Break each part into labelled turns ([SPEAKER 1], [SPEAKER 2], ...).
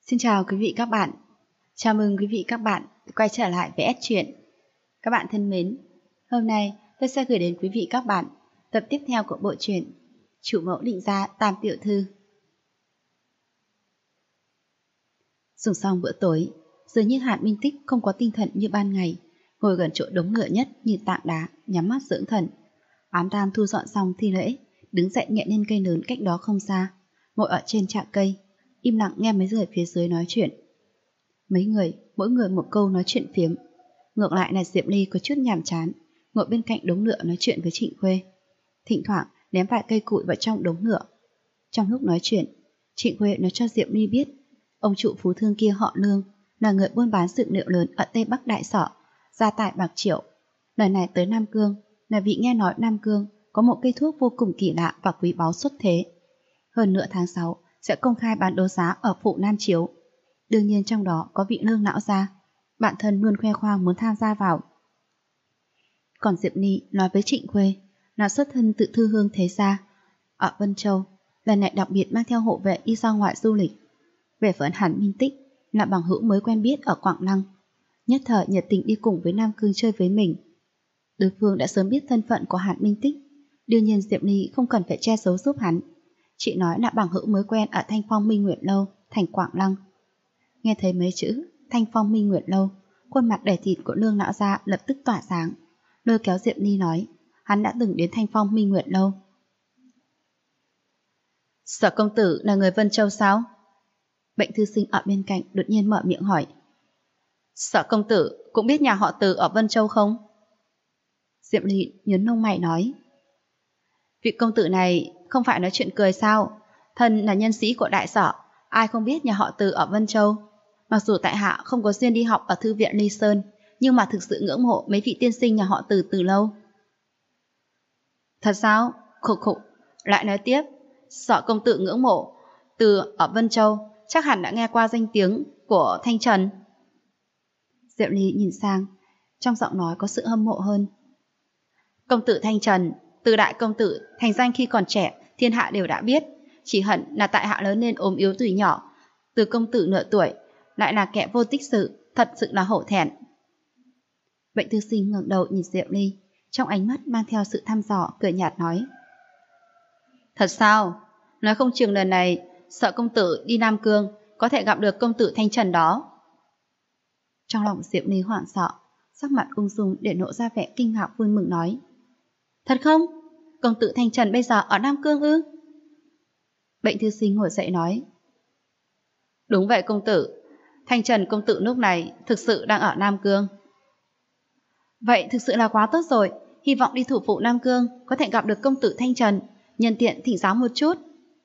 [SPEAKER 1] Xin chào quý vị các bạn. Chào mừng quý vị các bạn quay trở lại với S Truyện. Các bạn thân mến, hôm nay tôi sẽ gửi đến quý vị các bạn tập tiếp theo của bộ truyện Chủ mẫu định gia Tam tiểu thư. Dùng xong bữa tối, dường như Hàn Minh Tích không có tinh thần như ban ngày, ngồi gần chỗ đống lửa nhất như tảng đá, nhắm mắt dưỡng thần. Ám Tam thu dọn xong thi lễ, đứng dậy nhẹ lên cây lớn cách đó không xa, ngồi ở trên chạc cây, im lặng nghe mấy người phía dưới nói chuyện. Mấy người, mỗi người một câu nói chuyện phiếm. Ngược lại là Diệp Ly có chút nhàm chán, ngồi bên cạnh đống lửa nói chuyện với Trịnh Khuê. Thỉnh thoảng ném vài cây củi vào trong đống lửa. Trong lúc nói chuyện, Trịnh Khuê nói cho Diệp Ly biết ông trụ phú thương kia họ Lương, là người buôn bán dược liệu lớn ở Tây Bắc Đại Sở, gia tại Bạc Triệu. Lần này tới Nam Cương là vì nghe nói Nam Cương có một cây thuốc vô cùng kỳ lạ và quý báu xuất thế. Hơn nữa tháng 6 sẽ công khai bán đấu giá ở phủ Nam Chiếu. Đương nhiên trong đó có vị Lương lão gia, bản thân luôn khoe khoang muốn tham gia vào. Còn Diệp Ly nói với Trịnh Khuê là xuất thân tự thư hương thế gia ở Vân Châu, lần này đặc biệt mang theo hộ vệ đi ra ngoại du lịch. Về phần Hàn Minh Tích là bằng hữu mới quen biết ở Quảng Lăng, nhất thời nhiệt tình đi cùng với Nam Cương chơi với mình. Đối phương đã sớm biết thân phận của Hàn Minh Tích, đương nhiên Diệp Ly không cần phải che giấu giúp hắn. Chị nói là bằng hữu mới quen ở Thanh Phong Minh Nguyệt Lâu, thành Quảng Lăng. Nghe thấy mấy chữ Thanh Phong Minh Nguyệt Lâu, khuôn mặt đầy thịt của Lương lão gia lập tức tỏa sáng, lôi kéo Diệp Ly nói hắn đã từng đến Thanh Phong Minh Nguyệt Lâu. Sở công tử là người Vân Châu sao? Bệnh thư sinh ở bên cạnh đột nhiên mở miệng hỏi. Sở công tử cũng biết nhà họ Từ ở Vân Châu không? Diệp Ly nhớn lông mày nói. Vị công tử này không phải nói chuyện cười sao? Thân là nhân sĩ của Đại Sở, ai không biết nhà họ Từ ở Vân Châu. Mặc dù tại hạ không có duyên đi học ở thư viện Ly Sơn, nhưng mà thực sự ngưỡng mộ mấy vị tiên sinh nhà họ từ lâu. Thật sao? Khục khục. Lại nói tiếp, Sở công tử ngưỡng mộ Từ ở Vân Châu, chắc hẳn đã nghe qua danh tiếng của Thanh Trần. Diệu Ly nhìn sang, trong giọng nói có sự hâm mộ hơn. Công tử Thanh Trần, Từ đại công tử, thành danh khi còn trẻ, thiên hạ đều đã biết. Chỉ hận là tại hạ lớn lên ốm yếu từ nhỏ. Từ công tử nửa tuổi lại là kẻ vô tích sự, thật sự là hổ thẹn. Bệnh thư sinh ngẩng đầu nhìn Diệu Ly, trong ánh mắt mang theo sự thăm dò, cười nhạt nói. Thật sao? Nói không chừng lần này Sở công tử đi Nam Cương có thể gặp được công tử Thanh Trần đó. Trong lòng Diệu Ly hoảng sợ, sắc mặt ung dung để lộ ra vẻ kinh ngạc vui mừng nói. Thật không? Công tử Thanh Trần bây giờ ở Nam Cương ư? Bệnh thư sinh ngồi dậy nói. Đúng vậy công tử, Thanh Trần công tử lúc này thực sự đang ở Nam Cương. Vậy thực sự là quá tốt rồi, hy vọng đi thủ phủ Nam Cương có thể gặp được công tử Thanh Trần, nhân tiện thỉnh giáo một chút.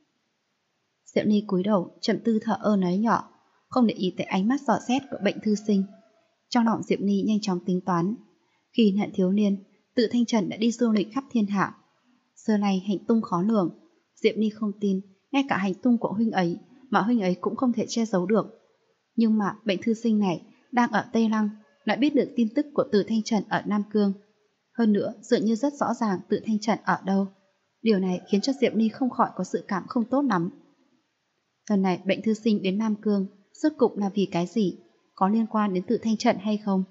[SPEAKER 1] Diệu Ly cúi đầu trầm tư thở ơ nói nhỏ, không để ý tới ánh mắt dò xét của bệnh thư sinh. Trong lòng Diệu Ly nhanh chóng tính toán, khi nhận thiếu niên, tự Thanh Trần đã đi du lịch khắp thiên hạ. Giờ này hành tung khó lường, Diệu Ly không tin ngay cả hành tung của huynh ấy mà huynh ấy cũng không thể che giấu được. Nhưng mà bệnh thư sinh này đang ở Tây Lăng lại biết được tin tức của Từ Thanh Trần ở Nam Cương. Hơn nữa dường như rất rõ ràng Từ Thanh Trần ở đâu. Điều này khiến cho Diệp Ly không khỏi có sự cảm không tốt lắm. Lần này bệnh thư sinh đến Nam Cương rốt cục là vì cái gì? Có liên quan đến Từ Thanh Trần hay không?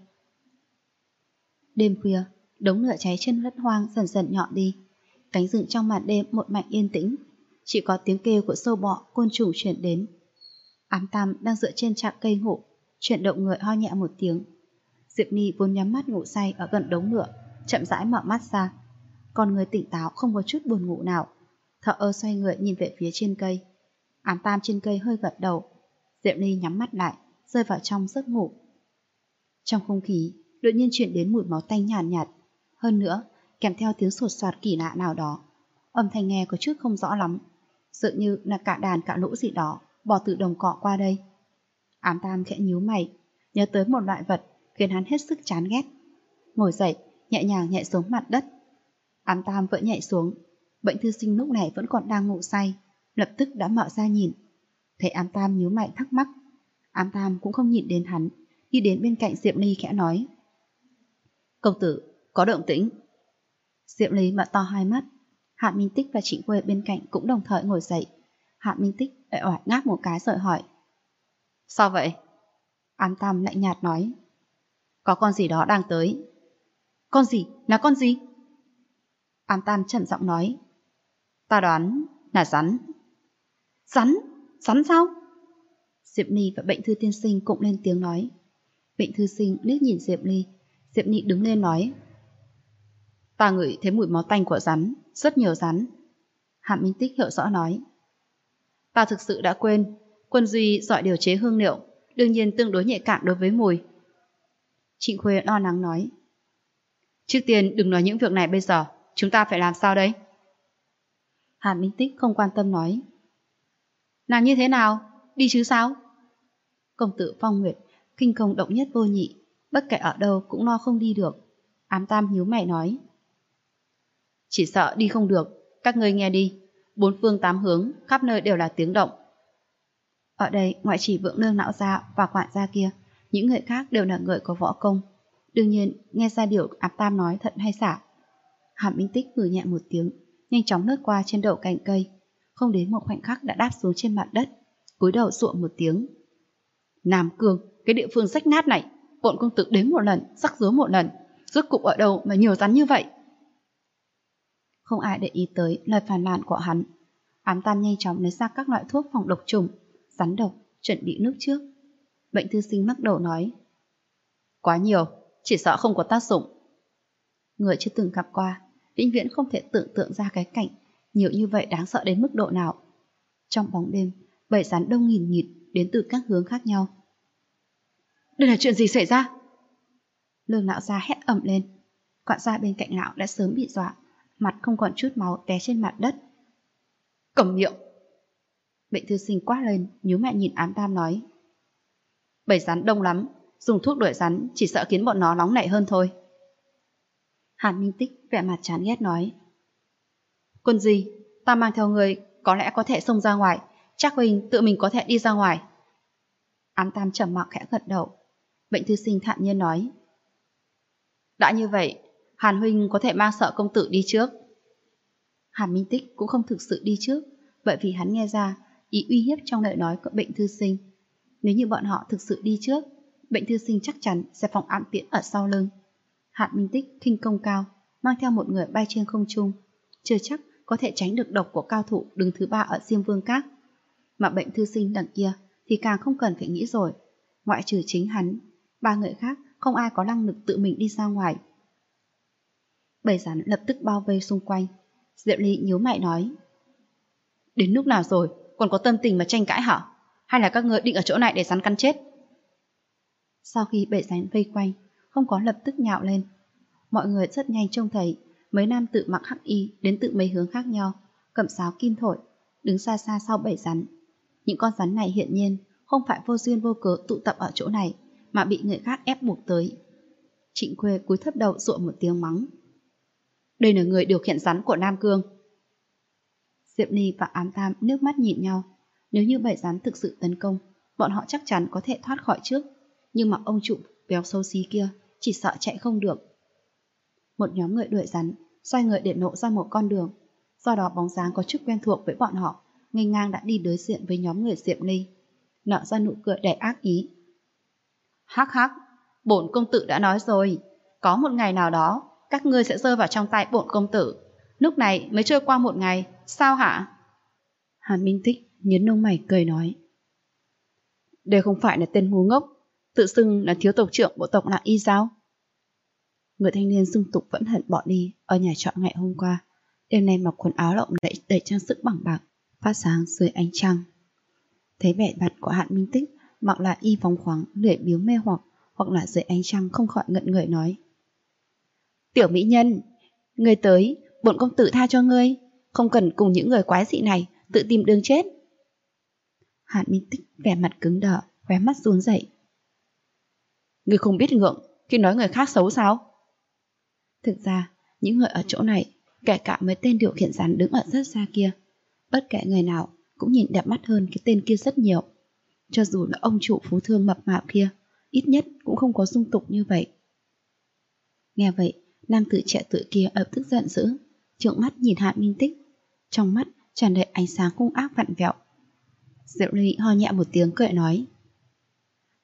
[SPEAKER 1] Đêm khuya, đống lửa cháy trên đất hoang dần dần nhọn đi. Cánh rừng trong màn đêm một mảnh yên tĩnh, chỉ có tiếng kêu của sâu bọ côn trùng truyền đến. Ám Tam đang dựa trên trạc cây ngủ, chuyển động người ho nhẹ một tiếng. Diệp Ly vốn nhắm mắt ngủ say ở gần đống lửa, chậm rãi mở mắt ra. Con người tỉnh táo không có chút buồn ngủ nào, thở ơ xoay người nhìn về phía trên cây. Ám Tam trên cây hơi gật đầu. Diệp Ly nhắm mắt lại, rơi vào trong giấc ngủ. Trong không khí đột nhiên chuyển đến mùi máu tanh nhàn nhạt, hơn nữa kèm theo tiếng sột soạt kỳ lạ nào đó. Âm thanh nghe có chút không rõ lắm, dường như là cả đàn cả lũ gì đó bỏ từ đồng cỏ qua đây. Ám Tam khẽ nhíu mày, nhớ tới một loại vật khiến hắn hết sức chán ghét. Ngồi dậy, nhẹ nhàng nhảy xuống mặt đất. Ám Tam vẫn nhảy xuống. Bệnh thư sinh lúc này vẫn còn đang ngủ say, lập tức đã mở ra nhìn. Thấy Ám Tam nhíu mày thắc mắc, Ám Tam cũng không nhìn đến hắn, đi đến bên cạnh Diệp Ly khẽ nói. Công tử, có động tĩnh. Diệp Ly mở to hai mắt. Hàn Minh Tích và Trịnh Khuê bên cạnh cũng đồng thời ngồi dậy. Hàn Minh Tích lại oải ngáp một cái rồi hỏi. Sao vậy? Ám Tam lạnh nhạt nói. Có con gì đó đang tới. Con gì? Là con gì? Ám Tam trầm giọng nói. Ta đoán là rắn. Rắn? Rắn sao? Diệp Ly và Bệnh Thư tiên sinh cũng lên tiếng nói. Bệnh Thư sinh liếc nhìn Diệp Ly. Diệp Ly đứng lên nói. Ta ngửi thấy mùi máu tanh của rắn, rất nhiều rắn. Hàn Minh Tích hiểu rõ nói. Ta thực sự đã quên, Quân Duy giỏi điều chế hương liệu, đương nhiên tương đối nhạy cảm đối với mùi. Trịnh Khuê lo lắng nói. Trước tiên đừng nói những việc này bây giờ, chúng ta phải làm sao đây? Hàn Minh Tích không quan tâm nói. Làm như thế nào? Đi chứ sao? Công tử Phong Nguyệt, kinh công động nhất vô nhị, bất kể ở đâu cũng lo không đi được. Ám Tam nhíu mày nói. Chỉ sợ đi không được, các ngươi nghe đi, 4 phương 8 hướng, khắp nơi đều là tiếng động. Ở đây, ngoại trì Vượng Nương lão gia và quản gia kia, những người khác đều là người có võ công. Đương nhiên, nghe ra điều Ám Tam nói thật hay giả. Hàn Minh Tích hừ nhẹ một tiếng, nhanh chóng lướt qua trên đầu cành cây, không đến một khoảnh khắc đã đáp xuống trên mặt đất, cúi đầu sụa một tiếng. Nam Cương, cái địa phương rách nát này, bọn công tử đến một lần, rắc rối một lần, rốt cục ở đâu mà nhiều rắn như vậy? Không ai để ý tới lời phàn nàn của hắn. Ám Tam nhanh chóng lấy ra các loại thuốc phòng độc trùng, rắn độc, chuẩn bị nước trước. Bệnh Thư sinh lắc đầu nói. Quá nhiều, chỉ sợ không có tác dụng. Người chưa từng gặp qua, vĩnh viễn không thể tưởng tượng ra cái cảnh nhiều như vậy đáng sợ đến mức độ nào. Trong bóng đêm, bầy rắn đông nghìn nghịt đến từ các hướng khác nhau. Đây là chuyện gì xảy ra? Lương lão gia hét ầm lên. Quản gia bên cạnh lão đã sớm bị dọa, mặt không còn chút máu té trên mặt đất. Cầm miệng! Bệnh Thư sinh quát lên, nhíu mày nhìn Ám Tam nói. Bầy rắn đông lắm, dùng thuốc đuổi rắn chỉ sợ khiến bọn nó nóng nảy hơn thôi. Hàn Minh Tích vẻ mặt chán ghét nói. Quân gì, ta mang theo người có lẽ có thể xông ra ngoài, chắc huynh tự mình có thể đi ra ngoài. Ám Tam trầm mặc khẽ gật đầu. Bệnh Thư sinh thản nhiên nói. Đã như vậy, Hàn huynh có thể mang Sở công tử đi trước. Hàn Minh Tích cũng không thực sự đi trước, bởi vì hắn nghe ra ý uy hiếp trong lời nói của Bệnh Thư sinh. Nếu như bọn họ thực sự đi trước, Bệnh Thư sinh chắc chắn sẽ phóng ám tiễn ở sau lưng. Hàn Minh Tích khinh công cao, mang theo một người bay trên không trung, chưa chắc có thể tránh được độc của cao thủ đứng thứ 3 ở Diêm Vương Các. Mà Bệnh Thư sinh đằng kia thì càng không cần phải nghĩ rồi. Ngoại trừ chính hắn, 3 người khác không ai có năng lực tự mình đi ra ngoài. Bầy rắn lập tức bao vây xung quanh. Diệp Ly nhíu mày nói. Đến lúc nào rồi, còn có tâm tình mà tranh cãi hả? Hay là các ngươi định ở chỗ này để rắn cắn chết? Sau khi bầy rắn vây quanh, không có lập tức nhạo lên. Mọi người rất nhanh trông thấy mấy nam tử mặc hắc y đến từ mấy hướng khác nhau, cầm sáo kim thổi, đứng xa xa sau bầy rắn. Những con rắn này hiển nhiên không phải vô duyên vô cớ tụ tập ở chỗ này, mà bị người khác ép buộc tới. Trịnh Khuê cúi thấp đầu rụa một tiếng mắng. Đây là người điều khiển rắn của Nam Cương. Diệp Ly và Ám Tam nước mắt nhìn nhau. Nếu như bầy rắn thực sự tấn công, bọn họ chắc chắn có thể thoát khỏi trước. Nhưng mà ông chủ béo xấu xí kia chỉ sợ chạy không được. Một nhóm người đuổi rắn, xoay người để lộ ra một con đường. Do đó bóng dáng có chút quen thuộc với bọn họ, nghênh ngang đã đi đối diện với nhóm người Diệp Ly, nở ra nụ cười đầy ác ý. Hắc hắc, bổn công tử đã nói rồi, có một ngày nào đó các ngươi sẽ rơi vào trong tay bổn công tử. Lúc này mới trôi qua một ngày, sao hả? Hàn Minh Tích nhấn lông mày cười nói. Đây không phải là tên ngu ngốc, tự xưng là thiếu tộc trưởng bộ tộc Lạc Y sao? Người thanh niên xưng tục vẫn hận bỏ đi ở nhà trọ ngày hôm qua. Đêm nay mặc quần áo lộng lẫy đầy trang sức bằng bạc, phát sáng dưới ánh trăng. Thấy vẻ mặt của Hàn Minh Tích mặc là y phóng khoáng, lười biếng mê hoặc là dưới ánh trăng không khỏi ngẩn người nói. Tiểu mỹ nhân, ngươi tới, bổn công tử tha cho ngươi, không cần cùng những người quái dị này tự tìm đường chết. Hàn Minh Tích vẻ mặt cứng đờ, khóe mắt run rẩy. Ngươi không biết ngượng khi nói người khác xấu sao? Thực ra, những người ở chỗ này, kể cả mấy tên điều khiển rắn đứng ở rất xa kia, bất kể người nào cũng nhìn đẹp mắt hơn cái tên kia rất nhiều. Cho dù là ông chủ phú thương mập mạp kia, ít nhất cũng không có dung tục như vậy. Nghe vậy, nam tử trẻ tuổi kia ập tức giận dữ, trợn mắt nhìn Hàn Minh Tích, trong mắt tràn đầy ánh sáng hung ác vặn vẹo. Diệu Ly ho nhẹ một tiếng cười nói.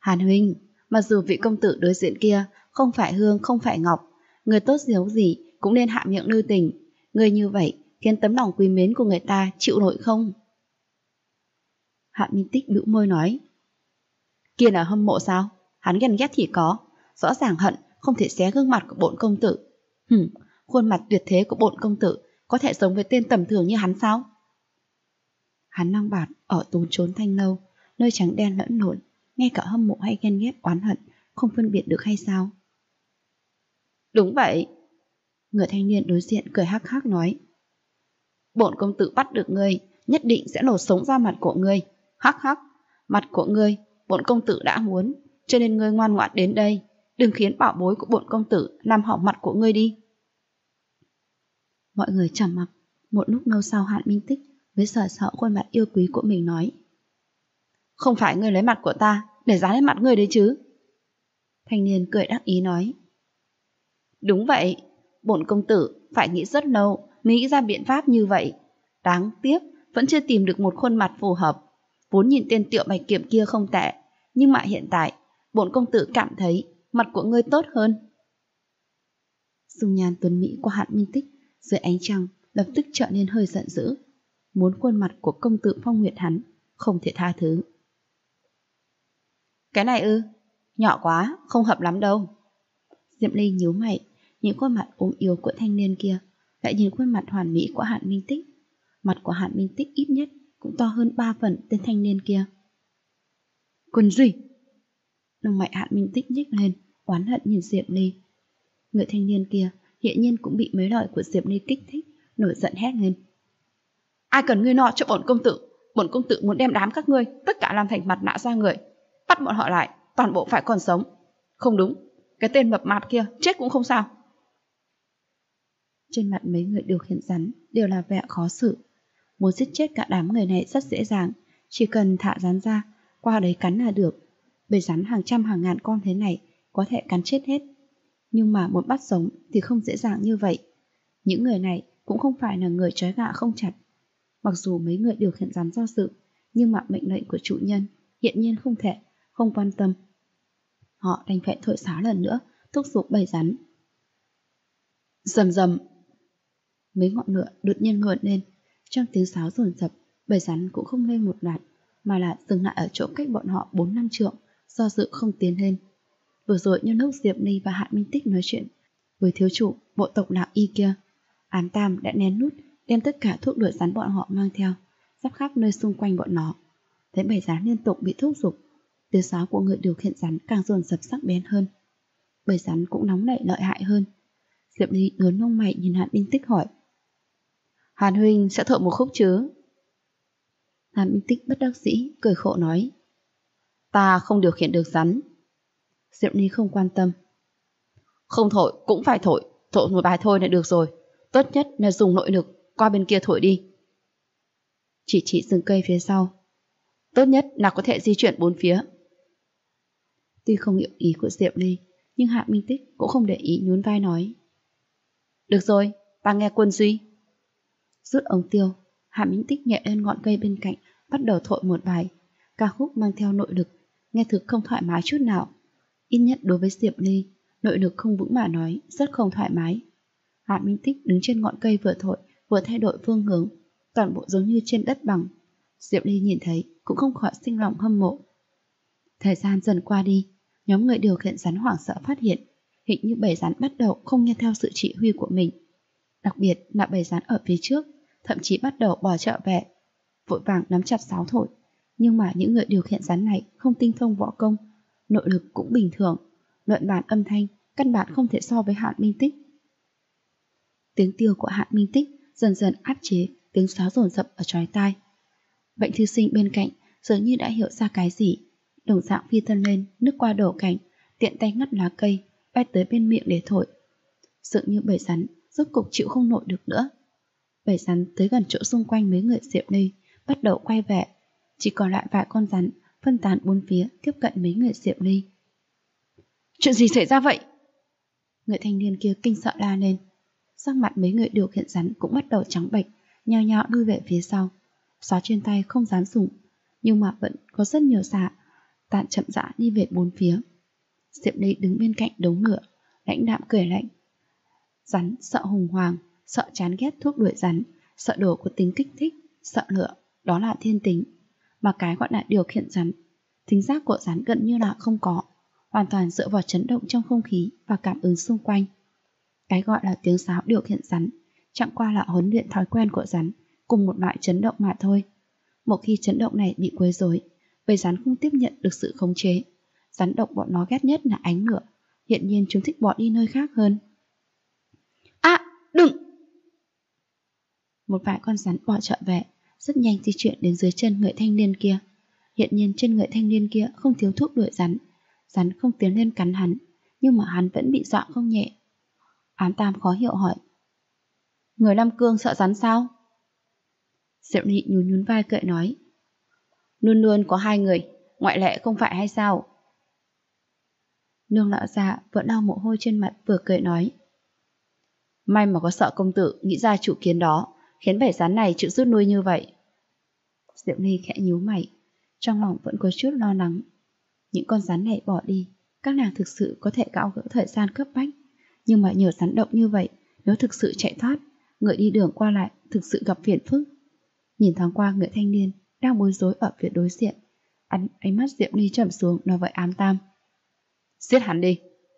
[SPEAKER 1] Hàn huynh, mặc dù vị công tử đối diện kia không phải Hương, không phải Ngọc, người tốt xấu gì cũng nên hạ miệng lưu tình. Người như vậy khiến tấm lòng quý mến của người ta chịu nổi không? Hạ Minh Tích bĩu môi nói. Kia là hâm mộ sao? Hắn ghen ghét thì có, rõ ràng hận không thể xé gương mặt của bổn công tử. Khuôn mặt tuyệt thế của bổn công tử có thể giống với tên tầm thường như hắn sao? Hắn năng bạt ở tốn trốn thanh lâu, nơi trắng đen lẫn lộn, ngay cả hâm mộ hay ghen ghét oán hận không phân biệt được hay sao? Đúng vậy. Người thanh niên đối diện cười hắc hắc nói. Bổn công tử bắt được ngươi, nhất định sẽ nổ sống ra mặt của ngươi. Hắc hắc, mặt của ngươi bổn công tử đã muốn, cho nên ngươi ngoan ngoãn đến đây, đừng khiến bảo bối của bổn công tử làm hỏng mặt của ngươi đi. Mọi người trầm mặc. Một lúc lâu sau, Hạn Minh Tích với sợ khuôn mặt yêu quý của mình nói. Không phải ngươi lấy mặt của ta để dán lên mặt ngươi đấy chứ? Thanh niên cười đắc ý nói. Đúng vậy, bổn công tử phải nghĩ rất lâu mới nghĩ ra biện pháp như vậy. Đáng tiếc vẫn chưa tìm được một khuôn mặt phù hợp. Vốn nhìn tên Tiệu Bạch Kiểm kia không tệ, nhưng mà hiện tại bổn công tử cảm thấy mặt của ngươi tốt hơn. Dung nhan tuấn mỹ của Hạn Minh Tích dưới ánh trăng lập tức trở nên hơi giận dữ. Muốn khuôn mặt của công tử Phong Nguyệt hắn không thể tha thứ. Cái này ư? Nhỏ quá, không hợp lắm đâu. Diệm Ly nhíu mày, nhìn khuôn mặt ốm yếu của thanh niên kia, lại nhìn khuôn mặt hoàn mỹ của Hạn Minh Tích. Mặt của Hạn Minh Tích ít nhất cũng to hơn 3 phần tên thanh niên kia. Quân gì? Lông mày Hạn Minh Tích nhếch lên, oán hận nhìn Diệm Ly. Người thanh niên kia hiện nhiên cũng bị mấy lời của Diệm Ly kích thích, nổi giận hét lên. Ai cần ngươi nọ cho bổn công tử? Bổn công tử muốn đem đám các ngươi tất cả làm thành mặt nạ ra người, bắt bọn họ lại, toàn bộ phải còn sống. Không đúng, cái tên mập mạp kia chết cũng không sao. Trên mặt mấy người điều khiển rắn đều là vẻ khó xử. Muốn giết chết cả đám người này rất dễ dàng, chỉ cần thả rắn ra, qua đấy cắn là được. Bầy rắn hàng trăm hàng ngàn con thế này có thể cắn chết hết. Nhưng mà muốn bắt sống thì không dễ dàng như vậy. Những người này cũng không phải là người trói gà không chặt. Mặc dù mấy người điều khiển rắn do dự, nhưng mà mệnh lệnh của chủ nhân hiện nhiên không thể không quan tâm. Họ đành phải thổi sáo lần nữa, thúc giục bầy rắn. Rầm rầm. Mấy ngọn lửa đột nhiên ngợn lên. Trong tiếng sáo dồn dập, bầy rắn cũng không lên một loạt, mà là dừng lại ở chỗ cách bọn họ 4-5 trượng, do dự không tiến lên. Vừa rồi nhân lúc Diệp Ly và Hạ Minh Tích nói chuyện với thiếu chủ bộ tộc Lạc Y kia, Ám Tam đã nén nút đem tất cả thuốc đuổi rắn bọn họ mang theo, sắp khắp nơi xung quanh bọn nó. Thấy bầy rắn liên tục bị thúc giục, tiếng sáo của người điều khiển rắn càng dồn dập sắc bén hơn. Bầy rắn cũng nóng nảy lợi hại hơn. Diệp Ly nhớn lông mày nhìn Hạ Minh Tích hỏi. Hàn huynh sẽ thổi một khúc chứ? Hạ Minh Tích bất đắc dĩ cười khổ nói. Ta không điều khiển được rắn. Diệp Ly không quan tâm. Không thổi cũng phải thổi, thổi một bài thôi là được rồi. Tốt nhất là dùng nội lực qua bên kia thổi đi. Chỉ rừng cây phía sau. Tốt nhất là có thể di chuyển bốn phía. Tuy không hiểu ý của Diệp Ly, nhưng Hạ Minh Tích cũng không để ý, nhún vai nói. Được rồi, ta nghe quân duy. Rút ống tiêu, Hạ Minh Tích nhẹ lên ngọn cây bên cạnh, bắt đầu thổi một bài. Ca khúc mang theo nội lực, nghe thực không thoải mái chút nào. Ít nhất đối với Diệp Ly, nội lực không vững mà nói, rất không thoải mái. Hạ Minh Tích đứng trên ngọn cây vừa thổi, vừa thay đổi phương hướng, toàn bộ giống như trên đất bằng. Diệp Ly nhìn thấy, cũng không khỏi sinh lòng hâm mộ. Thời gian dần qua đi, nhóm người điều khiển rắn hoảng sợ phát hiện, hình như bầy rắn bắt đầu không nghe theo sự chỉ huy của mình. Đặc biệt là bầy rắn ở phía trước, thậm chí bắt đầu bỏ trở về, vội vàng nắm chặt sáo thổi. Nhưng mà những người điều khiển rắn này không tinh thông võ công, nội lực cũng bình thường, luận bàn âm thanh căn bản không thể so với Hạ Minh Tích. Tiếng tiêu của Hạ Minh Tích dần dần áp chế tiếng sáo dồn dập ở chói tai. Bệnh thư sinh bên cạnh dường như đã hiểu ra cái gì, đồng dạng phi thân lên, nước qua đổ cành, tiện tay ngắt lá cây, bay tới bên miệng để thổi. Dường như bầy rắn rốt cục chịu không nổi được nữa. Bầy rắn tới gần chỗ xung quanh mấy người Diệp Ly, bắt đầu quay về, chỉ còn lại vài con rắn phân tán bốn phía tiếp cận mấy người Diệp Ly. Chuyện gì xảy ra vậy? Người thanh niên kia kinh sợ la lên. Sắc mặt mấy người điều khiển rắn cũng bắt đầu trắng bệch, nhao nhao lui về phía sau. Xóa trên tay không dám dùng, nhưng mà vẫn có rất nhiều xạ Tàn chậm rãi đi về bốn phía. Diệp Ly đứng bên cạnh đống lửa, lãnh đạm cười lạnh. Rắn sợ hùng hoàng, sợ chán ghét thuốc đuổi rắn, sợ đồ có tính kích thích, sợ lửa, đó là thiên tính. Mà cái gọi là điều khiển rắn, thính giác của rắn gần như là không có, hoàn toàn dựa vào chấn động trong không khí và cảm ứng xung quanh. Cái gọi là tiếng sáo điều khiển rắn chẳng qua là huấn luyện thói quen của rắn cùng một loại chấn động mà thôi. Một khi chấn động này bị quấy rối, bầy rắn không tiếp nhận được sự khống chế. Rắn độc bọn nó ghét nhất là ánh lửa, hiện nhiên chúng thích bỏ đi nơi khác hơn. Đừng! Một vài con rắn bỏ chạy về, rất nhanh di chuyển đến dưới chân người thanh niên kia. Hiện nhiên trên người thanh niên kia không thiếu thuốc đuổi rắn. Rắn không tiến lên cắn hắn, nhưng mà hắn vẫn bị dọa không nhẹ. Ám Tam khó hiểu hỏi. Người Nam Cương sợ rắn sao? Diệu Nị nhún nhún vai cười nói. Luôn luôn có hai người, ngoại lệ không phải hay sao? Nương lão già vẫn lau mồ hôi trên mặt vừa cười nói. May mà có sợ công tử nghĩ ra chủ kiến đó, khiến bầy rắn này chịu rút nuôi như vậy. Diệu Nị khẽ nhíu mày, trong lòng vẫn có chút lo lắng. Những con rắn này bỏ đi, các nàng thực sự có thể gõ gỡ thời gian cấp bách. Nhưng mà nhờ rắn động như vậy, nếu thực sự chạy thoát, người đi đường qua lại thực sự gặp phiền phức. Nhìn thoáng qua người thanh niên đang bối rối ở phía đối diện, ánh mắt Diệu Ly trầm xuống nói với Ám Tam. Giết hắn đi.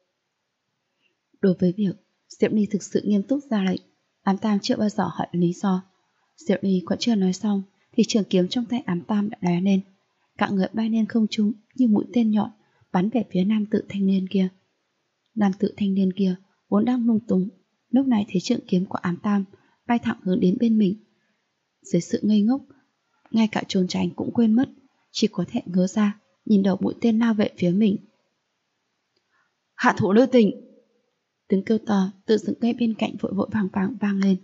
[SPEAKER 1] Đối với việc Diệu Ly thực sự nghiêm túc ra lệnh, Ám Tam chưa bao giờ hỏi lý do. Diệu Ly còn chưa nói xong thì trường kiếm trong tay Ám Tam đã lóe lên, cả người bay lên không trung như mũi tên nhọn bắn về phía nam tử thanh niên kia. Nam tử thanh niên kia vốn đang lung túng, lúc này thấy trường kiếm của Ám Tam bay thẳng hướng đến bên mình. Dưới sự ngây ngốc, ngay cả trốn tránh cũng quên mất, chỉ có thể ngớ ra nhìn đầu mũi tên lao về phía mình. Hạ thủ lưu tình! Tiếng kêu to tự dựng ngay bên cạnh vội vội vàng vang lên.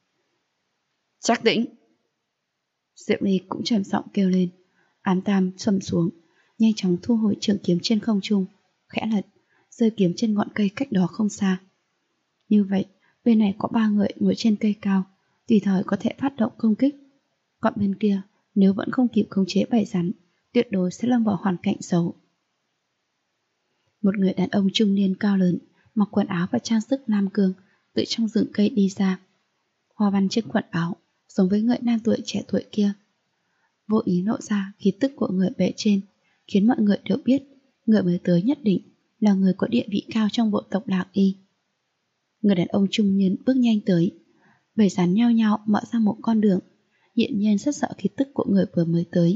[SPEAKER 1] Trác Tĩnh! Diệu Ly cũng trầm giọng kêu lên. Ám Tam sầm xuống, nhanh chóng thu hồi trường kiếm trên không trung, khẽ lật, rơi kiếm trên ngọn cây cách đó không xa. Như vậy, bên này có 3 người ngồi trên cây cao, tùy thời có thể phát động công kích. Còn bên kia, nếu vẫn không kịp khống chế bầy rắn, tuyệt đối sẽ lâm vào hoàn cảnh xấu. Một người đàn ông trung niên cao lớn, mặc quần áo và trang sức Nam Cương, từ trong rừng cây đi ra. Hoa văn trên quần áo giống với người nam tuổi trẻ tuổi kia. Vô ý lộ ra khí tức của người bề trên, khiến mọi người đều biết người mới tới nhất định là người có địa vị cao trong bộ tộc Lạc Y. Người đàn ông trung niên bước nhanh tới, bầy rắn nhao nhao mở ra một con đường, hiện nhiên rất sợ khí tức của người vừa mới tới.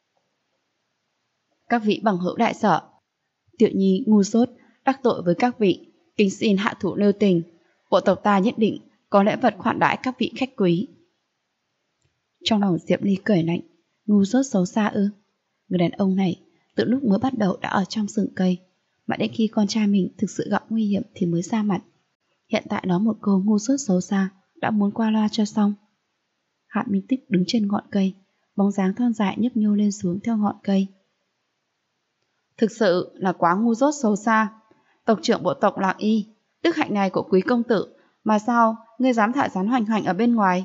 [SPEAKER 1] Các vị bằng hữu đại sở, Tiểu Nhi ngu dốt đắc tội với các vị, kính xin hạ thủ lưu tình, bộ tộc ta nhất định có lễ vật khoản đãi các vị khách quý. Trong lòng Diệp Ly cười lạnh, ngu dốt xấu xa ư? Người đàn ông này từ lúc mới bắt đầu đã ở trong rừng cây, mà đến khi con trai mình thực sự gặp nguy hiểm thì mới ra mặt. Hiện tại nói một câu ngu dốt xấu xa đã muốn qua loa cho xong. Hạ Minh Tích đứng trên ngọn cây, bóng dáng thon dài nhấp nhô lên xuống theo ngọn cây. Thực sự là quá ngu dốt xấu xa. Tộc trưởng bộ tộc Lạc Y, đức hạnh này của quý công tử, mà sao ngươi dám thả rắn hoành hành ở bên ngoài?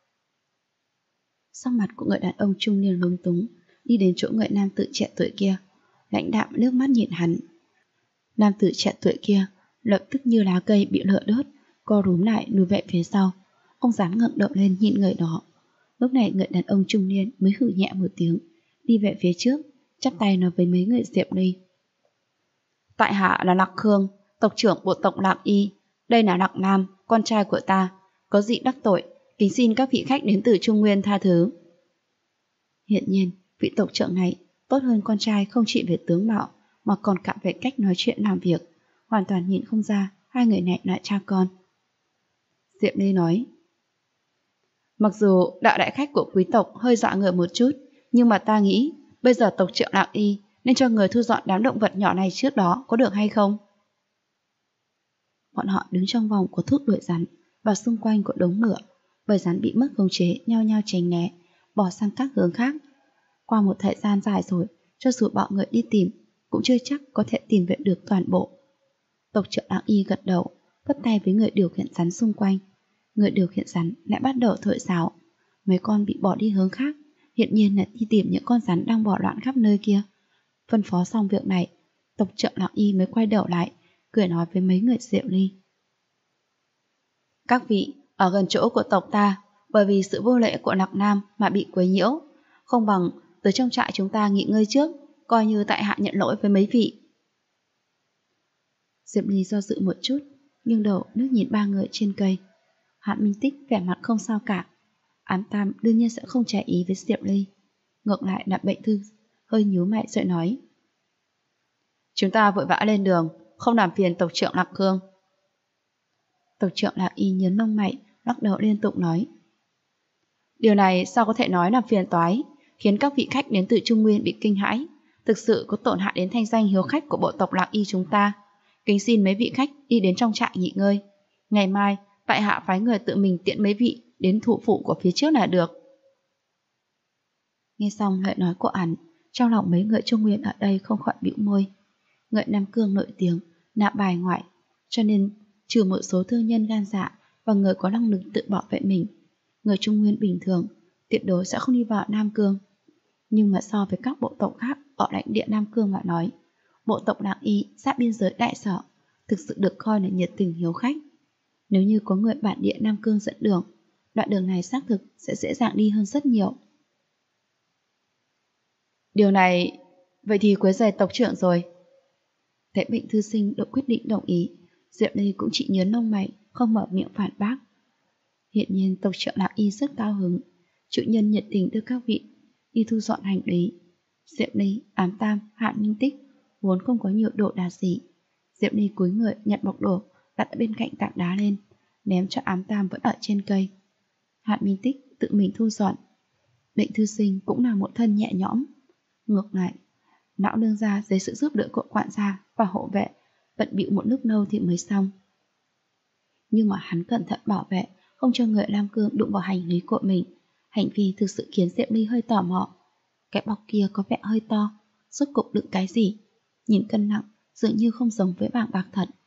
[SPEAKER 1] Sắc mặt của người đàn ông trung niên lúng túng, đi đến chỗ người nam tử trẻ tuổi kia, lãnh đạm nước mắt nhìn hắn. Nam tử trẻ tuổi kia lập tức như lá cây bị lửa đốt, co rúm lại lùi về phía sau, không dám ngẩng đầu lên nhìn người đó. Lúc này người đàn ông trung niên mới hử nhẹ một tiếng, đi về phía trước, chắp tay nói với mấy người Diệp Ly. Tại hạ là Lạc Khương, tộc trưởng bộ tộc Lạc Y, đây là Lạc Nam, con trai của ta, có gì đắc tội, kính xin các vị khách đến từ Trung Nguyên tha thứ. Hiện nhiên, vị tộc trưởng này tốt hơn con trai không chỉ về tướng mạo mà còn cả về cách nói chuyện làm việc, hoàn toàn nhìn không ra hai người này là cha con. Diệp Ly nói, mặc dù đạo đại khách của quý tộc hơi dọa người một chút, nhưng mà ta nghĩ bây giờ tộc trưởng Lạc Y nên cho người thu dọn đám động vật nhỏ này trước đó, có được hay không? Bọn họ đứng trong vòng của thuốc đuổi rắn và xung quanh của đống lửa, bầy rắn bị mất khống chế nhao nhao tránh né, bỏ sang các hướng khác. Qua một thời gian dài rồi, cho dù bọn người đi tìm cũng chưa chắc có thể tìm về được toàn bộ. Tộc trưởng Lạc Y gật đầu, vất tay với người điều khiển rắn xung quanh. Người điều khiển rắn lại bắt đầu thổi sáo. Mấy con bị bỏ đi hướng khác, hiện nhiên là đi tìm những con rắn đang bỏ loạn khắp nơi kia. Phân phó xong việc này, tộc trưởng Lạc Y mới quay đầu lại, cười nói với mấy người Diệu Ly. Các vị, ở gần chỗ của tộc ta, bởi vì sự vô lễ của Lạc Nam mà bị quấy nhiễu, không bằng tới trong trại chúng ta nghỉ ngơi trước, coi như tại hạ nhận lỗi với mấy vị. Diệp Ly do dự một chút, nhưng đầu nước nhìn ba người trên cây. Hạn Minh Tích vẻ mặt không sao cả. Ám Tam đương nhiên sẽ không trái ý với Diệp Ly. Ngược lại Đạm Bệnh Thư hơi nhíu mày rồi nói: chúng ta vội vã lên đường, không làm phiền tộc trưởng Lạc Cương. Tộc trưởng Lạc Y nhớn lông mày, lắc đầu liên tục nói: điều này sao có thể nói là phiền toái, khiến các vị khách đến từ Trung Nguyên bị kinh hãi, thực sự có tổn hại đến thanh danh hiếu khách của bộ tộc Lạc Y chúng ta. Kính xin mấy vị khách đi đến trong trại nghỉ ngơi. Ngày mai, tại hạ phái người tự mình tiễn mấy vị đến thủ phủ của phía trước là được. Nghe xong lời nói của hắn, trong lòng mấy người Trung Nguyên ở đây không khỏi bĩu môi. Người Nam Cương nổi tiếng, nạp bài ngoại, cho nên trừ một số thương nhân gan dạ và người có năng lực tự bảo vệ mình, người Trung Nguyên bình thường tuyệt đối sẽ không đi vào Nam Cương. Nhưng mà so với các bộ tộc khác ở lãnh địa Nam Cương mà nói, bộ tộc Lạc Y giáp biên giới Đại Sở thực sự được coi là nhiệt tình hiếu khách. Nếu như có người bản địa Nam Cương dẫn đường, đoạn đường này xác thực sẽ dễ dàng đi hơn rất nhiều. Điều này, vậy thì quấy rầy tộc trưởng rồi. Tệ Bệnh Thư Sinh đã quyết định đồng ý. Diệp Ly cũng chỉ nhớn lông mày, không mở miệng phản bác. Hiện nhiên tộc trưởng Lạc Y rất cao hứng, chủ nhân nhiệt tình đưa các vị đi thu dọn hành lý. Diệp Ly, Ám Tam, Hạn Minh Tích vốn không có nhiều đồ đạc gì. Diệp Ly cúi người nhặt bọc đồ đặt ở bên cạnh tảng đá lên, ném cho Ám Tam vẫn ở trên cây. Hạn Minh Tích tự mình thu dọn. Bệnh Thư Sinh cũng là một thân nhẹ nhõm. Ngược lại, lão đương gia dưới sự giúp đỡ của quản gia và hộ vệ bận bịu một lúc lâu thì mới xong. Nhưng mà hắn cẩn thận bảo vệ, không cho người Lam Cương đụng vào hành lý của mình. Hành vi thực sự khiến Diệp Ly hơi tò mò. Cái bọc kia có vẻ hơi to, rốt cục đựng cái gì? Nhìn cân nặng, dường như không giống với vàng bạc thật.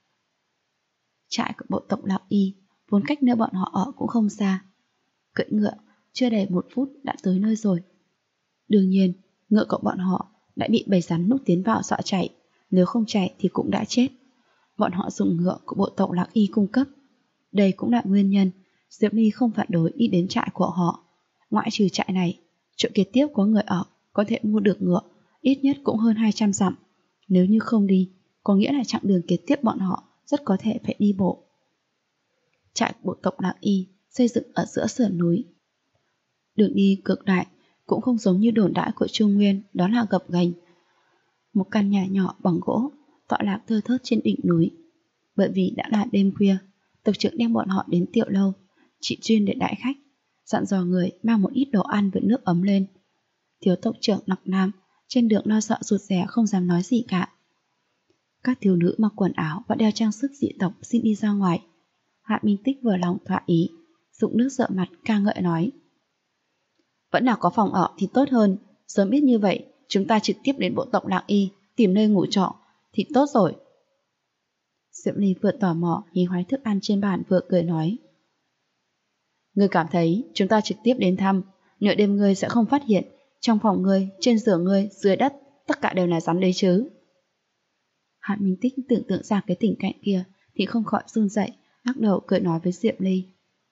[SPEAKER 1] Trại của bộ tộc Lạc Y vốn cách nơi bọn họ ở cũng không xa. Cưỡi ngựa, chưa đầy 1 phút đã tới nơi rồi. Đương nhiên, ngựa của bọn họ đã bị bầy rắn lúc tiến vào dọa chạy, nếu không chạy thì cũng đã chết. Bọn họ dùng ngựa của bộ tộc Lạc Y cung cấp. Đây cũng là nguyên nhân Diệp Ly không phản đối đi đến trại của họ. Ngoại trừ trại này, chỗ kế tiếp có người ở có thể mua được ngựa, ít nhất cũng hơn 200 dặm. Nếu như không đi, có nghĩa là chặng đường kế tiếp bọn họ rất có thể phải đi bộ. Trại bộ tộc Lạc Y xây dựng ở giữa sườn núi. Đường đi cực đại, cũng không giống như đồn đãi của Trung Nguyên, đó là gập ghềnh. Một căn nhà nhỏ bằng gỗ tọa lạc thưa thớt trên đỉnh núi. Bởi vì đã là đêm khuya, tộc trưởng đem bọn họ đến Tiệu Lâu, chỉ chuyên để đãi khách, dặn dò người mang một ít đồ ăn với nước ấm lên. Thiếu tộc trưởng Lạc Nam trên đường lo sợ rụt rè không dám nói gì cả. Các thiếu nữ mặc quần áo và đeo trang sức dị tộc xin đi ra ngoài. Hạ Minh Tích vừa lòng thỏa ý, dụng nước rửa mặt ca ngợi nói: vẫn là có phòng ở thì tốt hơn, sớm biết như vậy chúng ta trực tiếp đến bộ tộc Lạc Y tìm nơi ngủ trọ thì tốt rồi. Diệp Ly vừa tò mò hí hoái thức ăn trên bàn vừa cười nói: ngươi cảm thấy chúng ta trực tiếp đến thăm, nửa đêm ngươi sẽ không phát hiện trong phòng ngươi, trên giường ngươi, dưới đất tất cả đều là rắn đấy chứ? Hạ Minh Tích tưởng tượng ra cái tình cảnh kia thì không khỏi run rẩy, lắc đầu cười nói với Diệp Ly: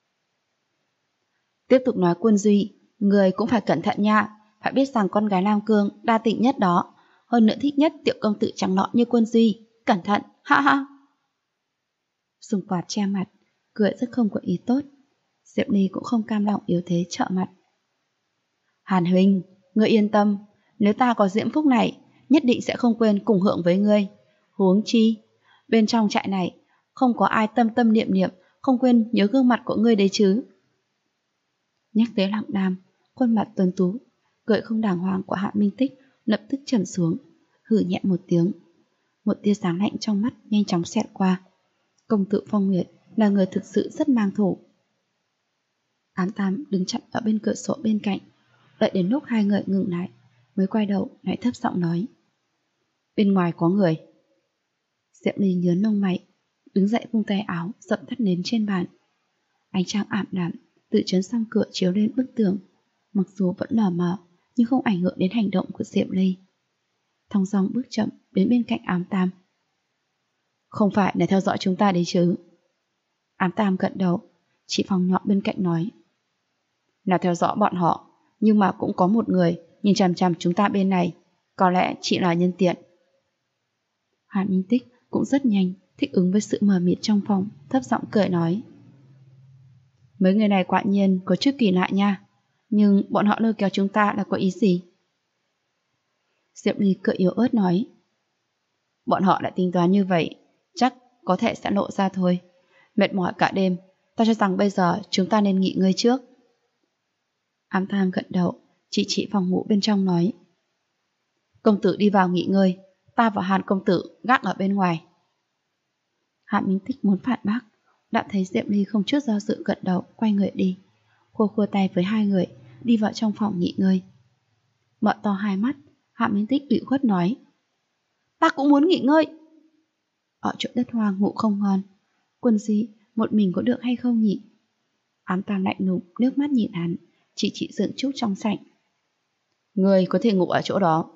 [SPEAKER 1] tiếp tục nói Quân Duy, người cũng phải cẩn thận nha, phải biết rằng con gái Nam Cương đa tình nhất đó, hơn nữa thích nhất tiểu công tử trắng nõn như Quân Duy, cẩn thận, ha ha. Dùng quạt che mặt, cười rất không có ý tốt. Diệp Ly cũng không cam lòng yếu thế trợ mặt. Hàn huynh, ngươi yên tâm, nếu ta có diễm phúc này, nhất định sẽ không quên cùng hưởng với ngươi. Huống chi, bên trong trại này không có ai tâm tâm niệm niệm không quên nhớ gương mặt của ngươi đấy chứ. Nhắc tới Lạc Nam, khuôn mặt tuấn tú, cười không đàng hoàng của Hạ Minh Tích lập tức trầm xuống, hừ nhẹ một tiếng. Một tia sáng lạnh trong mắt nhanh chóng xẹt qua. Công tử Phong Nguyệt là người thực sự rất mang thủ. Ám Tam đứng chặn ở bên cửa sổ bên cạnh, đợi đến lúc hai người ngừng lại mới quay đầu lại thấp giọng nói: bên ngoài có người. Diệp Ly nhớn lông mày, đứng dậy vung tay áo dập tắt nến trên bàn. Ánh trăng ảm đạm từ trấn sang cửa chiếu lên bức tường, mặc dù vẫn lờ mờ nhưng không ảnh hưởng đến hành động của Diệp Ly. thong dong bước chậm đến bên cạnh Ám Tam. Không phải là theo dõi chúng ta đấy chứ? Ám Tam gật đầu, chị Phong nhỏ bên cạnh nói. Là theo dõi bọn họ, nhưng mà cũng có một người nhìn chằm chằm chúng ta bên này, có lẽ chị là nhân tiện. Hàn Minh Tích cũng rất nhanh thích ứng với sự mờ mịt trong phòng, thấp giọng cười nói. Mấy người này quả nhiên có chút kỳ lạ nha, nhưng bọn họ lôi kéo chúng ta là có ý gì? Diệp Ly cười yếu ớt nói. Bọn họ đã tính toán như vậy, chắc có thể sẽ lộ ra thôi. Mệt mỏi cả đêm, ta cho rằng bây giờ chúng ta nên nghỉ ngơi trước. Ám Tam gật đầu, chị phòng ngủ bên trong nói. Công tử đi vào nghỉ ngơi, ta và Hàn công tử gác ở bên ngoài. Hàn Minh Tích muốn phản bác, đã thấy Diệp Ly không chút do dự gật đầu, quay người đi, khua tay với hai người, đi vào trong phòng nghỉ ngơi. Mở to hai mắt, Hàn Minh Tích ủy khuất nói. Ta cũng muốn nghỉ ngơi. Ở chỗ đất hoang ngủ không ngon, Quân Di một mình có được hay không nhỉ? Ám Tam lạnh lùng nước mắt nhìn hắn, chị dựng trúc trong sảnh. Người có thể ngủ ở chỗ đó.